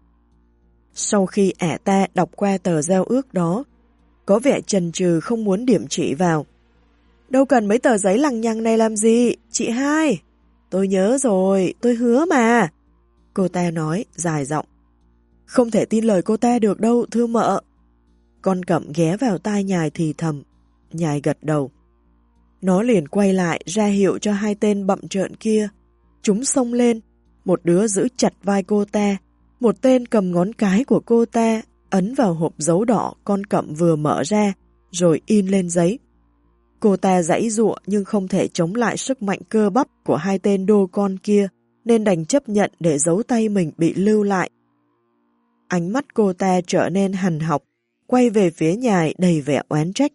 Sau khi Ả ta đọc qua tờ giao ước đó, có vẻ chần chừ không muốn điểm chỉ vào. Đâu cần mấy tờ giấy lằng nhằng này làm gì, chị hai. Tôi nhớ rồi, tôi hứa mà. Cô ta nói, dài giọng. Không thể tin lời cô ta được đâu, thưa mợ. Con Cẩm ghé vào tai Nhài thì thầm. Nhài gật đầu. Nó liền quay lại ra hiệu cho 2 tên bậm trợn kia. Chúng xông lên, một đứa giữ chặt vai cô ta, một tên cầm ngón cái của cô ta, ấn vào hộp dấu đỏ con Cẩm vừa mở ra, rồi in lên giấy. Cô ta giãy giụa nhưng không thể chống lại sức mạnh cơ bắp của 2 tên đô con kia, nên đành chấp nhận để dấu tay mình bị lưu lại. Ánh mắt cô ta trở nên hằn học, quay về phía Nhài đầy vẻ oán trách.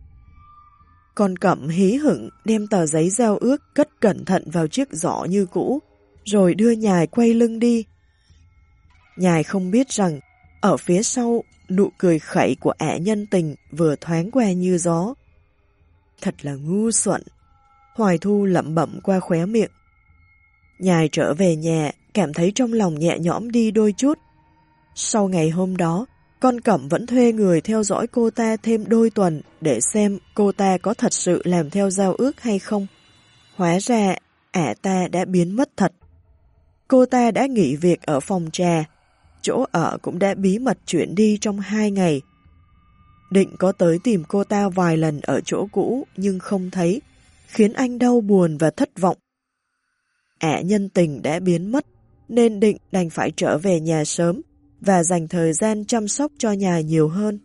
Con Cẩm hí hửng đem tờ giấy giao ước cất cẩn thận vào chiếc giỏ như cũ, rồi đưa Nhài quay lưng đi. Nhài không biết rằng, ở phía sau, nụ cười khẩy của Ả nhân tình vừa thoáng qua như gió. Thật là ngu xuẩn, Hoài Thu lẩm bẩm qua khóe miệng. Nhài trở về nhà, cảm thấy trong lòng nhẹ nhõm đi đôi chút. Sau ngày hôm đó, con Cẩm vẫn thuê người theo dõi cô ta thêm đôi tuần để xem cô ta có thật sự làm theo giao ước hay không. Hóa ra, ả ta đã biến mất thật. Cô ta đã nghỉ việc ở phòng trà, chỗ ở cũng đã bí mật chuyển đi trong 2 ngày. Định có tới tìm cô ta vài lần ở chỗ cũ nhưng không thấy, khiến anh đau buồn và thất vọng. Ả nhân tình đã biến mất, nên Định đành phải trở về nhà sớm và dành thời gian chăm sóc cho nhà nhiều hơn.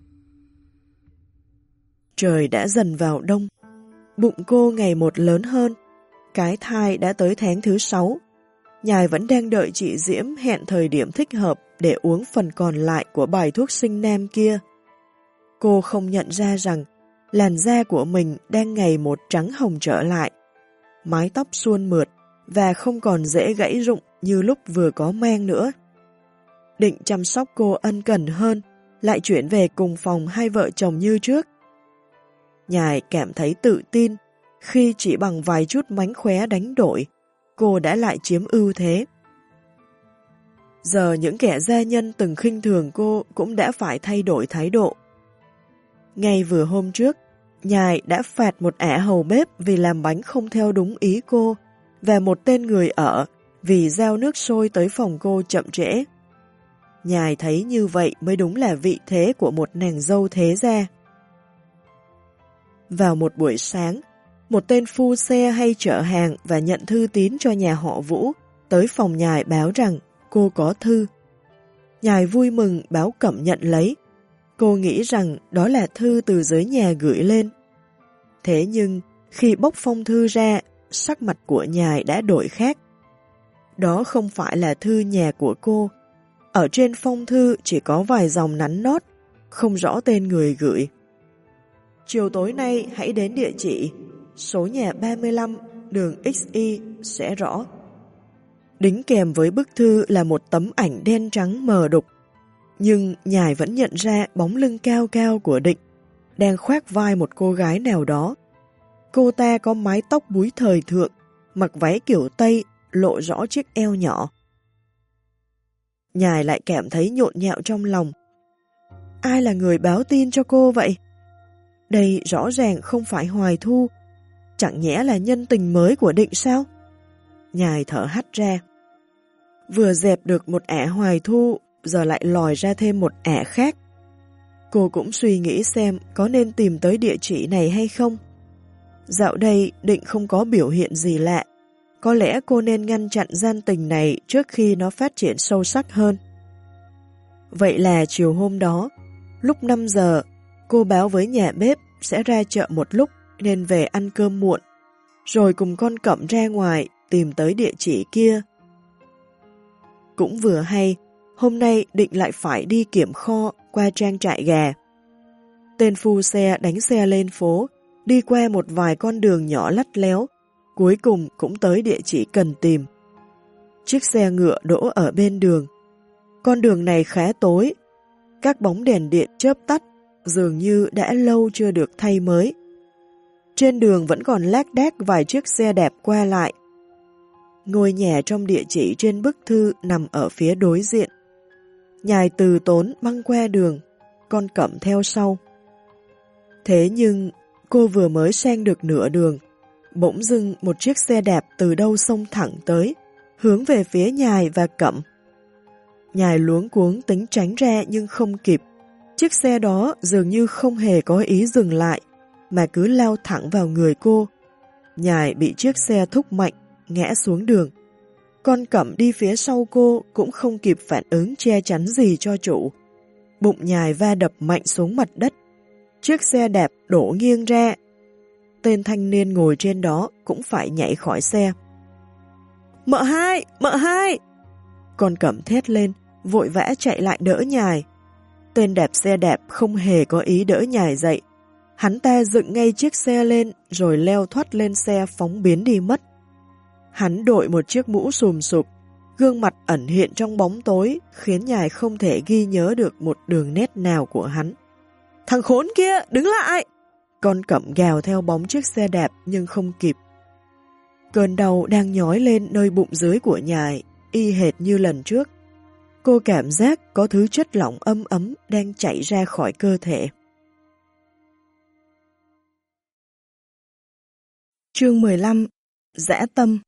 Trời đã dần vào đông, bụng cô ngày một lớn hơn, cái thai đã tới tháng thứ 6. Nhài vẫn đang đợi chị Diễm hẹn thời điểm thích hợp để uống phần còn lại của bài thuốc sinh nam kia. Cô không nhận ra rằng làn da của mình đang ngày một trắng hồng trở lại, mái tóc suôn mượt và không còn dễ gãy rụng như lúc vừa có mang nữa. Định chăm sóc cô ân cần hơn, lại chuyển về cùng phòng hai vợ chồng như trước. Nhài cảm thấy tự tin khi chỉ bằng vài chút mánh khóe đánh đổi, cô đã lại chiếm ưu thế. Giờ những kẻ gia nhân từng khinh thường cô cũng đã phải thay đổi thái độ. Ngay vừa hôm trước, Nhài đã phạt một ả hầu bếp vì làm bánh không theo đúng ý cô, và một tên người ở vì giao nước sôi tới phòng cô chậm trễ. Nhài thấy như vậy mới đúng là vị thế của một nàng dâu thế gia. Vào một buổi sáng, một tên phu xe hay chở hàng và nhận thư tín cho nhà họ Vũ tới phòng Nhài báo rằng cô có thư. Nhài vui mừng báo Cẩm nhận lấy. Cô nghĩ rằng đó là thư từ dưới nhà gửi lên. Thế nhưng, khi bốc phong thư ra, sắc mặt của Nhài đã đổi khác. Đó không phải là thư nhà của cô. Ở trên phong thư chỉ có vài dòng nắn nót, không rõ tên người gửi. Chiều tối nay hãy đến địa chỉ, số nhà 35, đường XY sẽ rõ. Đính kèm với bức thư là một tấm ảnh đen trắng mờ đục. Nhưng Nhài vẫn nhận ra bóng lưng cao cao của Định, đang khoác vai một cô gái nào đó. Cô ta có mái tóc búi thời thượng, mặc váy kiểu Tây, lộ rõ chiếc eo nhỏ. Nhài lại cảm thấy nhộn nhạo trong lòng. Ai là người báo tin cho cô vậy? Đây rõ ràng không phải Hoài Thu, chẳng nhẽ là nhân tình mới của Định sao? Nhài thở hắt ra. Vừa dẹp được một ả Hoài Thu, giờ lại lòi ra thêm một ả khác. Cô cũng suy nghĩ xem có nên tìm tới địa chỉ này hay không. Dạo đây Định không có biểu hiện gì lạ. Có lẽ cô nên ngăn chặn gian tình này trước khi nó phát triển sâu sắc hơn. Vậy là chiều hôm đó, lúc 5 giờ, cô báo với nhà bếp sẽ ra chợ một lúc nên về ăn cơm muộn, rồi cùng con Cẩm ra ngoài tìm tới địa chỉ kia. Cũng vừa hay, hôm nay Định lại phải đi kiểm kho qua trang trại gà. Tên phu xe đánh xe lên phố, đi qua một vài con đường nhỏ lắt léo, cuối cùng cũng tới địa chỉ cần tìm. Chiếc xe ngựa đỗ ở bên đường. Con đường này khá tối, các bóng đèn điện chớp tắt, dường như đã lâu chưa được thay mới. Trên đường vẫn còn lác đác vài chiếc xe đẹp qua lại. Ngôi nhà trong địa chỉ trên bức thư nằm ở phía đối diện. Nhài từ tốn băng qua đường, con Cẩm theo sau. Thế nhưng, cô vừa mới sang được nửa đường, bỗng dưng một chiếc xe đạp từ đâu xông thẳng tới, hướng về phía Nhài và Cẩm. Nhài luống cuống tính tránh ra nhưng không kịp. Chiếc xe đó dường như không hề có ý dừng lại, mà cứ lao thẳng vào người cô. Nhài bị chiếc xe thúc mạnh, ngã xuống đường. Con Cẩm đi phía sau cô cũng không kịp phản ứng che chắn gì cho chủ. Bụng Nhài va đập mạnh xuống mặt đất. Chiếc xe đạp đổ nghiêng ra. Tên thanh niên ngồi trên đó cũng phải nhảy khỏi xe. Mợ hai! Mợ hai! Con Cẩm thét lên, vội vã chạy lại đỡ Nhài. Tên đạp xe đạp không hề có ý đỡ Nhài dậy. Hắn ta dựng ngay chiếc xe lên rồi leo thoát lên xe phóng biến đi mất. Hắn đội một chiếc mũ xùm xụp, gương mặt ẩn hiện trong bóng tối khiến Nhài không thể ghi nhớ được một đường nét nào của hắn. Thằng khốn kia, đứng lại! Con Cẩm gào theo bóng chiếc xe đạp nhưng không kịp. Cơn đau đang nhói lên nơi bụng dưới của Nhài, y hệt như lần trước. Cô cảm giác có thứ chất lỏng ấm ấm đang chảy ra khỏi cơ thể. Chương 15. Dã tâm.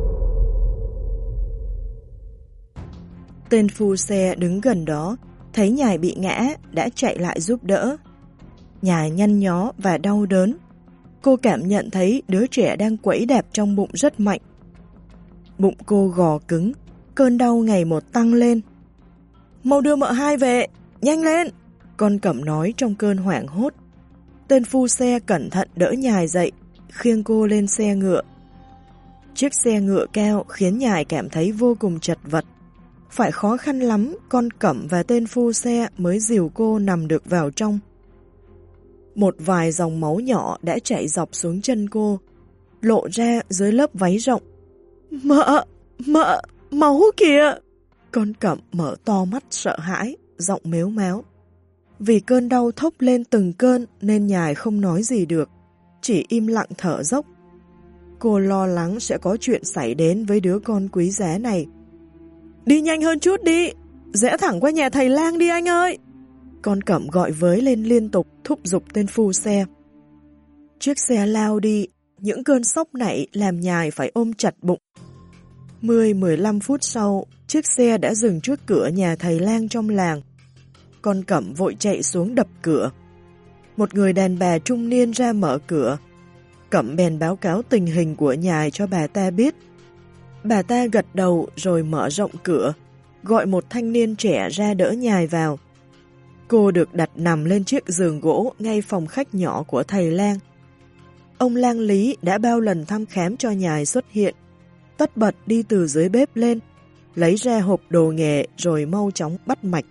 Tên phu xe đứng gần đó, thấy Nhài bị ngã, đã chạy lại giúp đỡ. Nhài nhăn nhó và đau đớn. Cô cảm nhận thấy đứa trẻ đang quẫy đạp trong bụng rất mạnh. Bụng cô gò cứng, cơn đau ngày một tăng lên. Mau đưa mợ hai về, nhanh lên! Con Cẩm nói trong cơn hoảng hốt. Tên phu xe cẩn thận đỡ Nhài dậy, khiêng cô lên xe ngựa. Chiếc xe ngựa cao khiến Nhài cảm thấy vô cùng chật vật. Phải khó khăn lắm, con Cẩm và tên phu xe mới dìu cô nằm được vào trong. Một vài dòng máu nhỏ đã chảy dọc xuống chân cô, lộ ra dưới lớp váy rộng. Mợ, máu kìa! Con Cẩm mở to mắt sợ hãi, giọng mếu máo. Vì cơn đau thốc lên từng cơn nên Nhài không nói gì được, chỉ im lặng thở dốc. Cô lo lắng sẽ có chuyện xảy đến với đứa con quý giá này. Đi nhanh hơn chút đi, rẽ thẳng qua nhà thầy lang đi anh ơi! Con Cẩm gọi với lên liên tục, thúc giục tên phu xe. Chiếc xe lao đi, những cơn sốc nảy làm Nhài phải ôm chặt bụng. 10-15 phút sau, chiếc xe đã dừng trước cửa nhà thầy lang trong làng. Con Cẩm vội chạy xuống đập cửa. Một người đàn bà trung niên ra mở cửa. Cẩm bèn báo cáo tình hình của Nhài cho bà ta biết. Bà ta gật đầu rồi mở rộng cửa, gọi một thanh niên trẻ ra đỡ Nhài vào. Cô được đặt nằm lên chiếc giường gỗ ngay phòng khách nhỏ của thầy lang. Ông lang Lý đã bao lần thăm khám cho Nhài xuất hiện, tất bật đi từ dưới bếp lên, lấy ra hộp đồ nghề rồi mau chóng bắt mạch.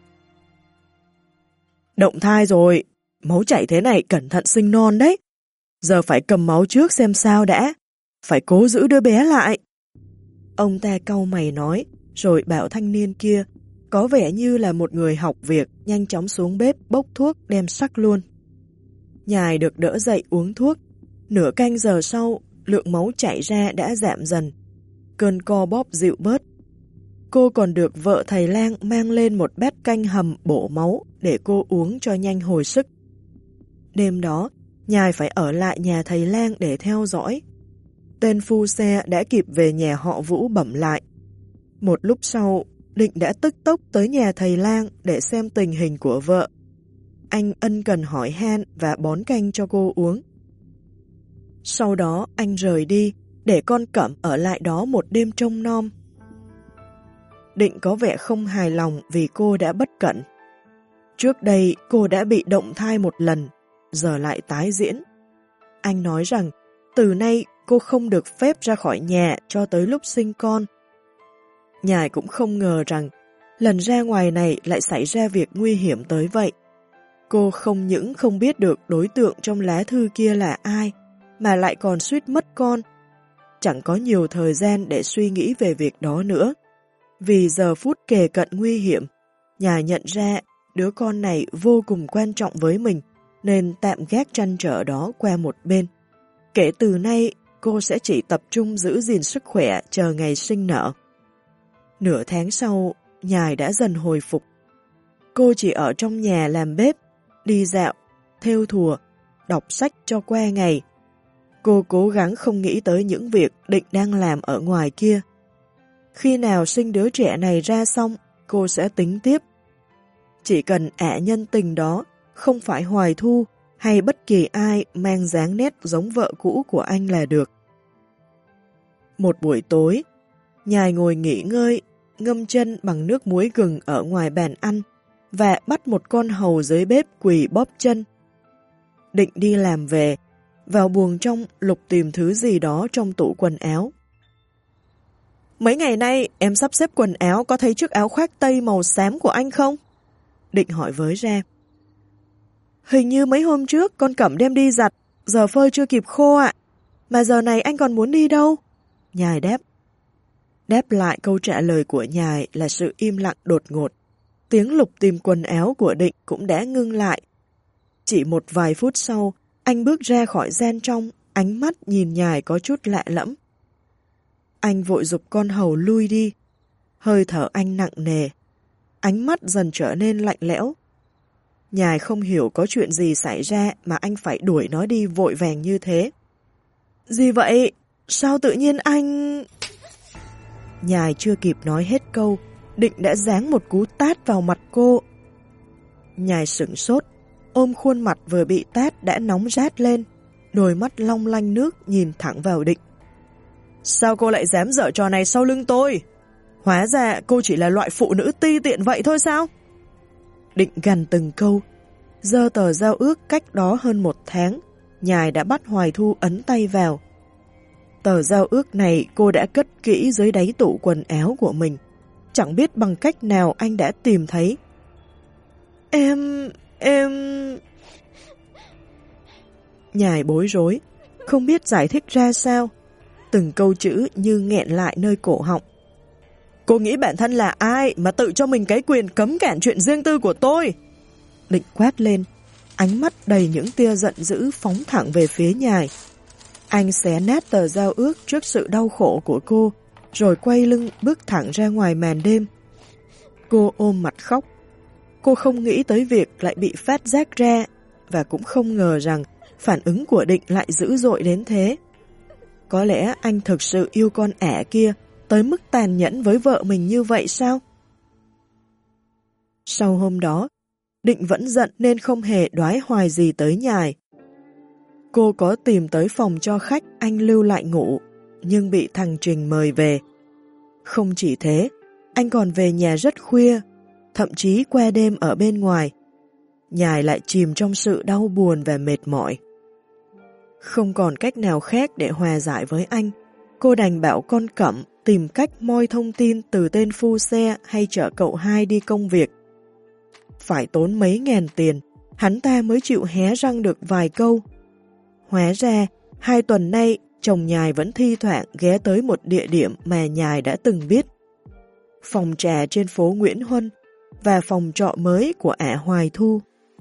Động thai rồi, máu chảy thế này cẩn thận sinh non đấy. Giờ phải cầm máu trước xem sao đã, phải cố giữ đứa bé lại. Ông ta cau mày nói, rồi bảo thanh niên kia, có vẻ như là một người học việc, nhanh chóng xuống bếp bốc thuốc đem sắc luôn. Nhài được đỡ dậy uống thuốc. Nửa canh giờ sau, lượng máu chảy ra đã giảm dần. Cơn co bóp dịu bớt. Cô còn được vợ thầy lang mang lên một bát canh hầm bổ máu để cô uống cho nhanh hồi sức. Đêm đó, Nhài phải ở lại nhà thầy lang để theo dõi. Tên phu xe đã kịp về nhà họ Vũ bẩm lại. Một lúc sau, Định đã tức tốc tới nhà thầy lang để xem tình hình của vợ. Anh ân cần hỏi han và bón canh cho cô uống. Sau đó anh rời đi để con Cẩm ở lại đó một đêm trông nom. Định có vẻ không hài lòng vì cô đã bất cẩn. Trước đây cô đã bị động thai một lần, giờ lại tái diễn. Anh nói rằng từ nay cô không được phép ra khỏi nhà cho tới lúc sinh con. Nhài cũng không ngờ rằng lần ra ngoài này lại xảy ra việc nguy hiểm tới vậy. Cô không những không biết được đối tượng trong lá thư kia là ai, mà lại còn suýt mất con. Chẳng có nhiều thời gian để suy nghĩ về việc đó nữa. Vì giờ phút kề cận nguy hiểm, Nhài nhận ra đứa con này vô cùng quan trọng với mình, nên tạm gác trăn trở đó qua một bên. Kể từ nay, cô sẽ chỉ tập trung giữ gìn sức khỏe chờ ngày sinh nở. Nửa tháng sau, Nhài đã dần hồi phục. Cô chỉ ở trong nhà làm bếp, đi dạo, thêu thùa, đọc sách cho qua ngày. Cô cố gắng không nghĩ tới những việc Định đang làm ở ngoài kia. Khi nào sinh đứa trẻ này ra xong, cô sẽ tính tiếp. Chỉ cần ả nhân tình đó không phải Hoài Thu hay bất kỳ ai mang dáng nét giống vợ cũ của anh là được. Một buổi tối, Nhài ngồi nghỉ ngơi, ngâm chân bằng nước muối gừng ở ngoài bàn ăn và bắt một con hầu dưới bếp quỳ bóp chân. Định đi làm về, vào buồng trong lục tìm thứ gì đó trong tủ quần áo. Mấy ngày nay em sắp xếp quần áo có thấy chiếc áo khoác tây màu xám của anh không? Định hỏi với ra. Hình như mấy hôm trước con Cẩm đem đi giặt, giờ phơi chưa kịp khô ạ. Mà giờ này anh còn muốn đi đâu? Nhài đáp. Đáp lại câu trả lời của Nhài là sự im lặng đột ngột. Tiếng lục tìm quần áo của Định cũng đã ngưng lại. Chỉ một vài phút sau, anh bước ra khỏi gian trong, ánh mắt nhìn Nhài có chút lạ lẫm. Anh vội giục con hầu lui đi, hơi thở anh nặng nề. Ánh mắt dần trở nên lạnh lẽo. Nhài không hiểu có chuyện gì xảy ra mà anh phải đuổi nó đi vội vàng như thế. Gì vậy? Sao tự nhiên anh... Nhài chưa kịp nói hết câu, Định đã giáng một cú tát vào mặt cô. Nhài sửng sốt, ôm khuôn mặt vừa bị tát đã nóng rát lên, đôi mắt long lanh nước nhìn thẳng vào Định. Sao cô lại dám giở trò này sau lưng tôi? Hóa ra cô chỉ là loại phụ nữ ti tiện vậy thôi sao? Định gằn từng câu. Giơ tờ giao ước cách đó hơn 1 tháng, Nhài đã bắt Hoài Thu ấn tay vào. Tờ giao ước này cô đã cất kỹ dưới đáy tủ quần áo của mình. Chẳng biết bằng cách nào anh đã tìm thấy. Em... Nhài bối rối, không biết giải thích ra sao. Từng câu chữ như nghẹn lại nơi cổ họng. Cô nghĩ bản thân là ai mà tự cho mình cái quyền cấm cản chuyện riêng tư của tôi? Định quát lên, ánh mắt đầy những tia giận dữ phóng thẳng về phía Nhài. Anh xé nát tờ giao ước trước sự đau khổ của cô, rồi quay lưng bước thẳng ra ngoài màn đêm. Cô ôm mặt khóc. Cô không nghĩ tới việc lại bị phát giác ra, và cũng không ngờ rằng phản ứng của Định lại dữ dội đến thế. Có lẽ anh thực sự yêu con ẻ kia tới mức tàn nhẫn với vợ mình như vậy sao? Sau hôm đó, Định vẫn giận nên không hề đoái hoài gì tới Nhài. Cô có tìm tới phòng cho khách anh lưu lại ngủ, nhưng bị thằng Trình mời về. Không chỉ thế, anh còn về nhà rất khuya, thậm chí qua đêm ở bên ngoài. Nhài lại chìm trong sự đau buồn và mệt mỏi. Không còn cách nào khác để hòa giải với anh, cô đành bảo con Cẩm tìm cách moi thông tin từ tên phu xe hay chở cậu hai đi công việc. Phải tốn mấy ngàn tiền, hắn ta mới chịu hé răng được vài câu. Hóa ra, 2 tuần nay, chồng Nhài vẫn thi thoảng ghé tới một địa điểm mà Nhài đã từng biết. Phòng trà trên phố Nguyễn Huân và phòng trọ mới của ả Hoài Thu.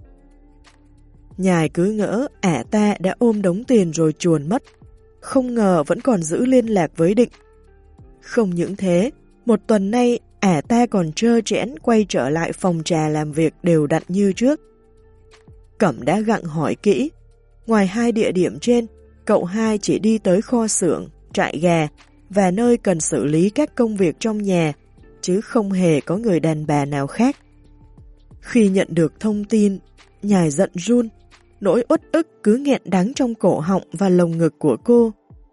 Nhài cứ ngỡ ả ta đã ôm đống tiền rồi chuồn mất, không ngờ vẫn còn giữ liên lạc với Định. Không những thế, 1 tuần nay ả ta còn trơ trẽn quay trở lại phòng trà làm việc đều đặn như trước. Cẩm đã gặng hỏi kỹ, ngoài 2 địa điểm trên, cậu hai chỉ đi tới kho xưởng, trại gà và nơi cần xử lý các công việc trong nhà, chứ không hề có người đàn bà nào khác. Khi nhận được thông tin, Nhài giận run, nỗi uất ức cứ nghẹn đắng trong cổ họng và lồng ngực của cô.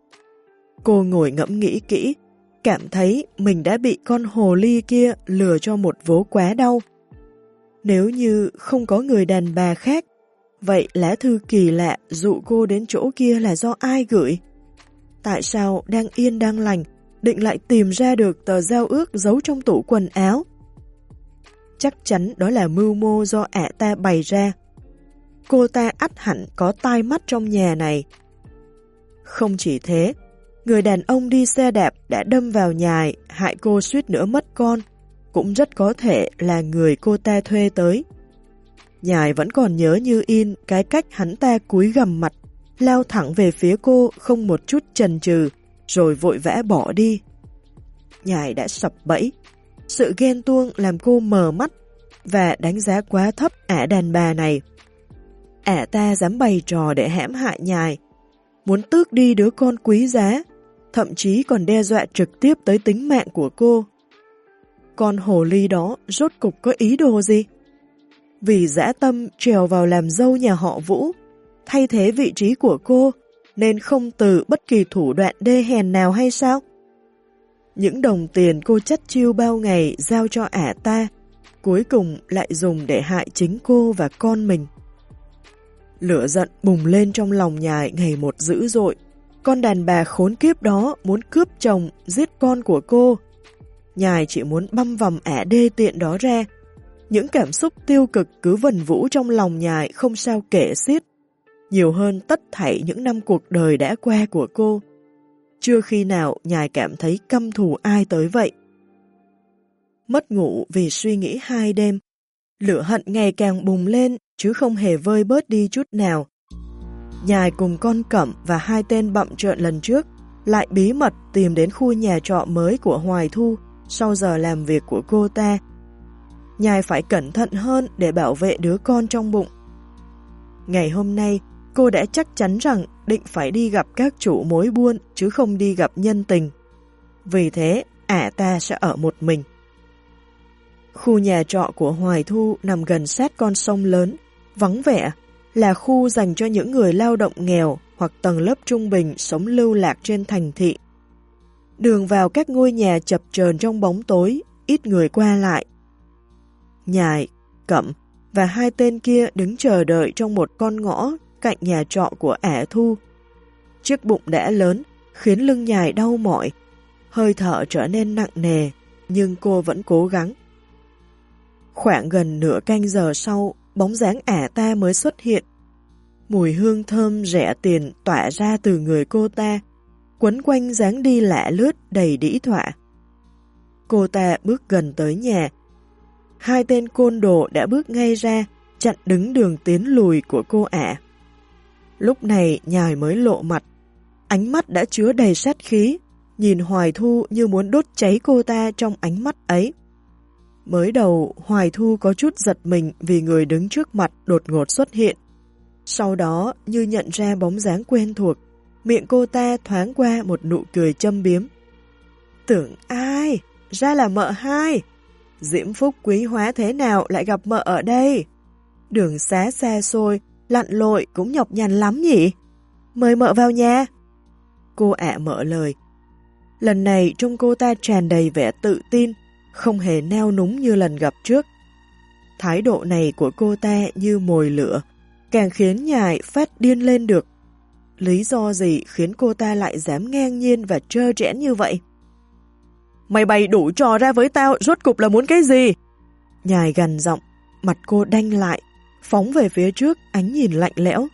Cô ngồi ngẫm nghĩ kỹ, cảm thấy mình đã bị con hồ ly kia lừa cho một vố quá đau. Nếu như không có người đàn bà khác, vậy lá thư kỳ lạ dụ cô đến chỗ kia là do ai gửi? Tại sao đang yên đang lành, Định lại tìm ra được tờ giao ước giấu trong tủ quần áo? Chắc chắn đó là mưu mô do ả ta bày ra. Cô ta ắt hẳn có tai mắt trong nhà này. Không chỉ thế, người đàn ông đi xe đạp đã đâm vào Nhài, hại cô suýt nữa mất con, cũng rất có thể là người cô ta thuê tới. Nhài vẫn còn nhớ như in cái cách hắn ta cúi gằm mặt, lao thẳng về phía cô không một chút chần chừ, rồi vội vã bỏ đi. Nhài đã sập bẫy. Sự ghen tuông làm cô mờ mắt và đánh giá quá thấp ả đàn bà này. Ả ta dám bày trò để hãm hại Nhài, muốn tước đi đứa con quý giá, thậm chí còn đe dọa trực tiếp tới tính mạng của cô. Con hồ ly đó rốt cục có ý đồ gì? Vì dã tâm trèo vào làm dâu nhà họ Vũ, thay thế vị trí của cô, nên không từ bất kỳ thủ đoạn đê hèn nào hay sao? Những đồng tiền cô chắt chiu bao ngày giao cho ả ta, cuối cùng lại dùng để hại chính cô và con mình. Lửa giận bùng lên trong lòng Nhài ngày một dữ dội. Con đàn bà khốn kiếp đó muốn cướp chồng, giết con của cô. Nhài chỉ muốn băm vằm ả đê tiện đó ra. Những cảm xúc tiêu cực cứ vần vũ trong lòng Nhài không sao kể xiết, nhiều hơn tất thảy những năm cuộc đời đã qua của cô. Chưa khi nào Nhài cảm thấy căm thù ai tới vậy. Mất ngủ vì suy nghĩ 2 đêm, lửa hận ngày càng bùng lên chứ không hề vơi bớt đi chút nào. Nhài cùng con Cẩm và 2 tên bặm trợn lần trước lại bí mật tìm đến khu nhà trọ mới của Hoài Thu sau giờ làm việc của cô ta. Nhài phải cẩn thận hơn để bảo vệ đứa con trong bụng. Ngày hôm nay, cô đã chắc chắn rằng định phải đi gặp các chủ mối buôn chứ không đi gặp nhân tình. Vì thế, ả ta sẽ ở một mình. Khu nhà trọ của Hoài Thu nằm gần sát con sông lớn, vắng vẻ, là khu dành cho những người lao động nghèo hoặc tầng lớp trung bình sống lưu lạc trên thành thị. Đường vào các ngôi nhà chập chờn trong bóng tối, ít người qua lại. Nhài, Cẩm và hai tên kia đứng chờ đợi trong một con ngõ cạnh nhà trọ của ả Thu. Chiếc bụng đã lớn, khiến lưng Nhài đau mỏi, hơi thở trở nên nặng nề, nhưng cô vẫn cố gắng. Khoảng gần nửa canh giờ sau, bóng dáng ả ta mới xuất hiện. Mùi hương thơm rẻ tiền tỏa ra từ người cô ta, quấn quanh dáng đi lạ lướt đầy đĩ thọa. Cô ta bước gần tới nhà. Hai tên côn đồ đã bước ngay ra, chặn đứng đường tiến lùi của cô ả. Lúc này Nhài mới lộ mặt. Ánh mắt đã chứa đầy sát khí, nhìn Hoài Thu như muốn đốt cháy cô ta trong ánh mắt ấy. Mới đầu, Hoài Thu có chút giật mình vì người đứng trước mặt đột ngột xuất hiện. Sau đó, như nhận ra bóng dáng quen thuộc, miệng cô ta thoáng qua một nụ cười châm biếm. Tưởng ai? Ra là mợ hai. Diễm phúc quý hóa thế nào lại gặp mợ ở đây? Đường xá xa xôi, lặn lội cũng nhọc nhằn lắm nhỉ? Mời mợ vào nhà. Cô ả mở lời. Lần này trông cô ta tràn đầy vẻ tự tin, không hề nao núng như lần gặp trước. Thái độ này của cô ta như mồi lửa, càng khiến Nhài phát điên lên được. Lý do gì khiến cô ta lại dám ngang nhiên và trơ trẽn như vậy? Mày bày đủ trò ra với tao, rốt cục là muốn cái gì? Nhài gằn giọng, mặt cô đanh lại, phóng về phía trước, ánh nhìn lạnh lẽo.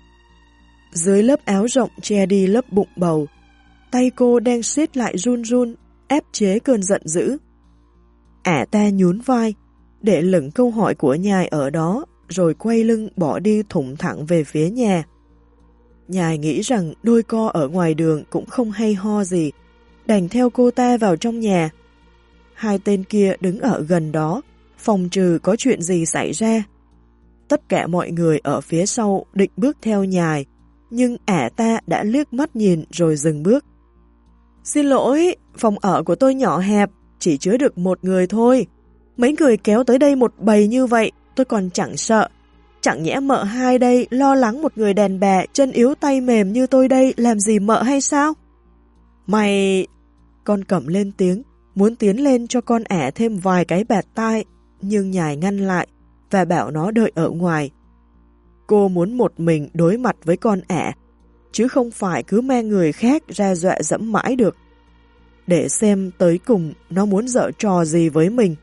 Dưới lớp áo rộng che đi lớp bụng bầu, tay cô đang siết lại run run, ép chế cơn giận dữ. Ả ta nhún vai, để lửng câu hỏi của Nhài ở đó, rồi quay lưng bỏ đi thủng thẳng về phía nhà. Nhài nghĩ rằng đôi co ở ngoài đường cũng không hay ho gì, đành theo cô ta vào trong nhà. Hai tên kia đứng ở gần đó, phòng trừ có chuyện gì xảy ra. Tất cả mọi người ở phía sau định bước theo Nhài, nhưng ả ta đã liếc mắt nhìn rồi dừng bước. Xin lỗi, phòng ở của tôi nhỏ hẹp, chỉ chứa được một người thôi. Mấy người kéo tới đây một bầy như vậy, tôi còn chẳng sợ. Chẳng nhẽ mợ hai đây lo lắng một người đàn bà chân yếu tay mềm như tôi đây làm gì mợ hay sao? Mày... Con Cẩm lên tiếng, muốn tiến lên cho con ả thêm vài cái bạt tai, nhưng Nhài ngăn lại và bảo nó đợi ở ngoài. Cô muốn một mình đối mặt với con ả, chứ không phải cứ mang người khác ra dọa dẫm mãi được. Để xem tới cùng nó muốn giở trò gì với mình.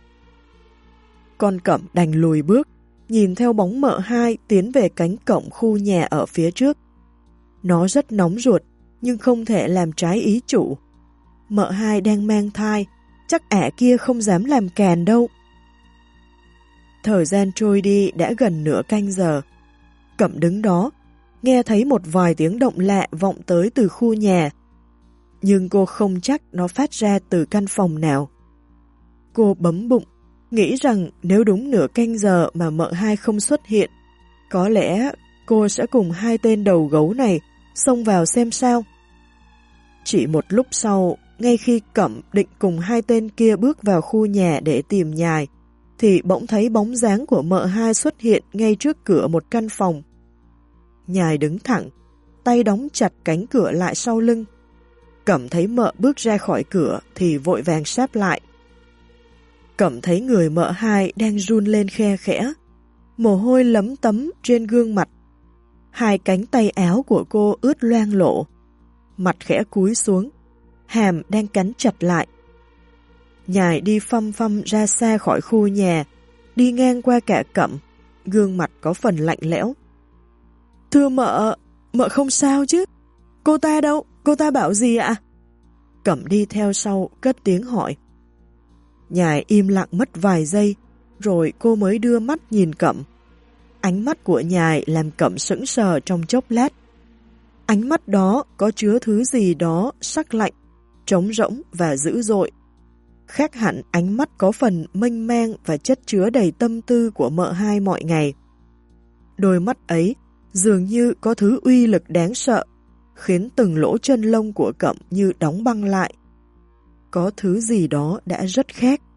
Con Cẩm đành lùi bước, nhìn theo bóng mợ hai tiến về cánh cổng khu nhà ở phía trước. Nó rất nóng ruột, nhưng không thể làm trái ý chủ. Mợ hai đang mang thai, chắc ả kia không dám làm càn đâu. Thời gian trôi đi đã gần nửa canh giờ. Cẩm đứng đó, nghe thấy một vài tiếng động lạ vọng tới từ khu nhà. Nhưng cô không chắc nó phát ra từ căn phòng nào. Cô bấm bụng, nghĩ rằng nếu đúng nửa canh giờ mà mợ hai không xuất hiện, có lẽ cô sẽ cùng hai tên đầu gấu này xông vào xem sao. Chỉ một lúc sau, ngay khi Cẩm định cùng hai tên kia bước vào khu nhà để tìm Nhài, thì bỗng thấy bóng dáng của mợ hai xuất hiện ngay trước cửa một căn phòng. Nhài đứng thẳng, tay đóng chặt cánh cửa lại sau lưng. Cẩm thấy mợ bước ra khỏi cửa thì vội vàng sáp lại. Cẩm thấy người mợ hai đang run lên khe khẽ, mồ hôi lấm tấm trên gương mặt. Hai cánh tay áo của cô ướt loang lổ, mặt khẽ cúi xuống, hàm đang cắn chặt lại. Nhài đi phăm phăm ra xa khỏi khu nhà, đi ngang qua cả Cẩm, gương mặt có phần lạnh lẽo. Thưa mợ, mợ không sao chứ? Cô ta đâu? Cô ta bảo gì ạ? Cẩm đi theo sau, cất tiếng hỏi. Nhài im lặng mất vài giây, rồi cô mới đưa mắt nhìn Cẩm. Ánh mắt của Nhài làm Cẩm sững sờ trong chốc lát. Ánh mắt đó có chứa thứ gì đó sắc lạnh, trống rỗng và dữ dội. khác hẳn ánh mắt có phần mênh mang và chất chứa đầy tâm tư của mợ hai mọi ngày. Đôi mắt ấy dường như có thứ uy lực đáng sợ, khiến từng lỗ chân lông của Cẩm như đóng băng lại. Có thứ gì đó đã rất khác.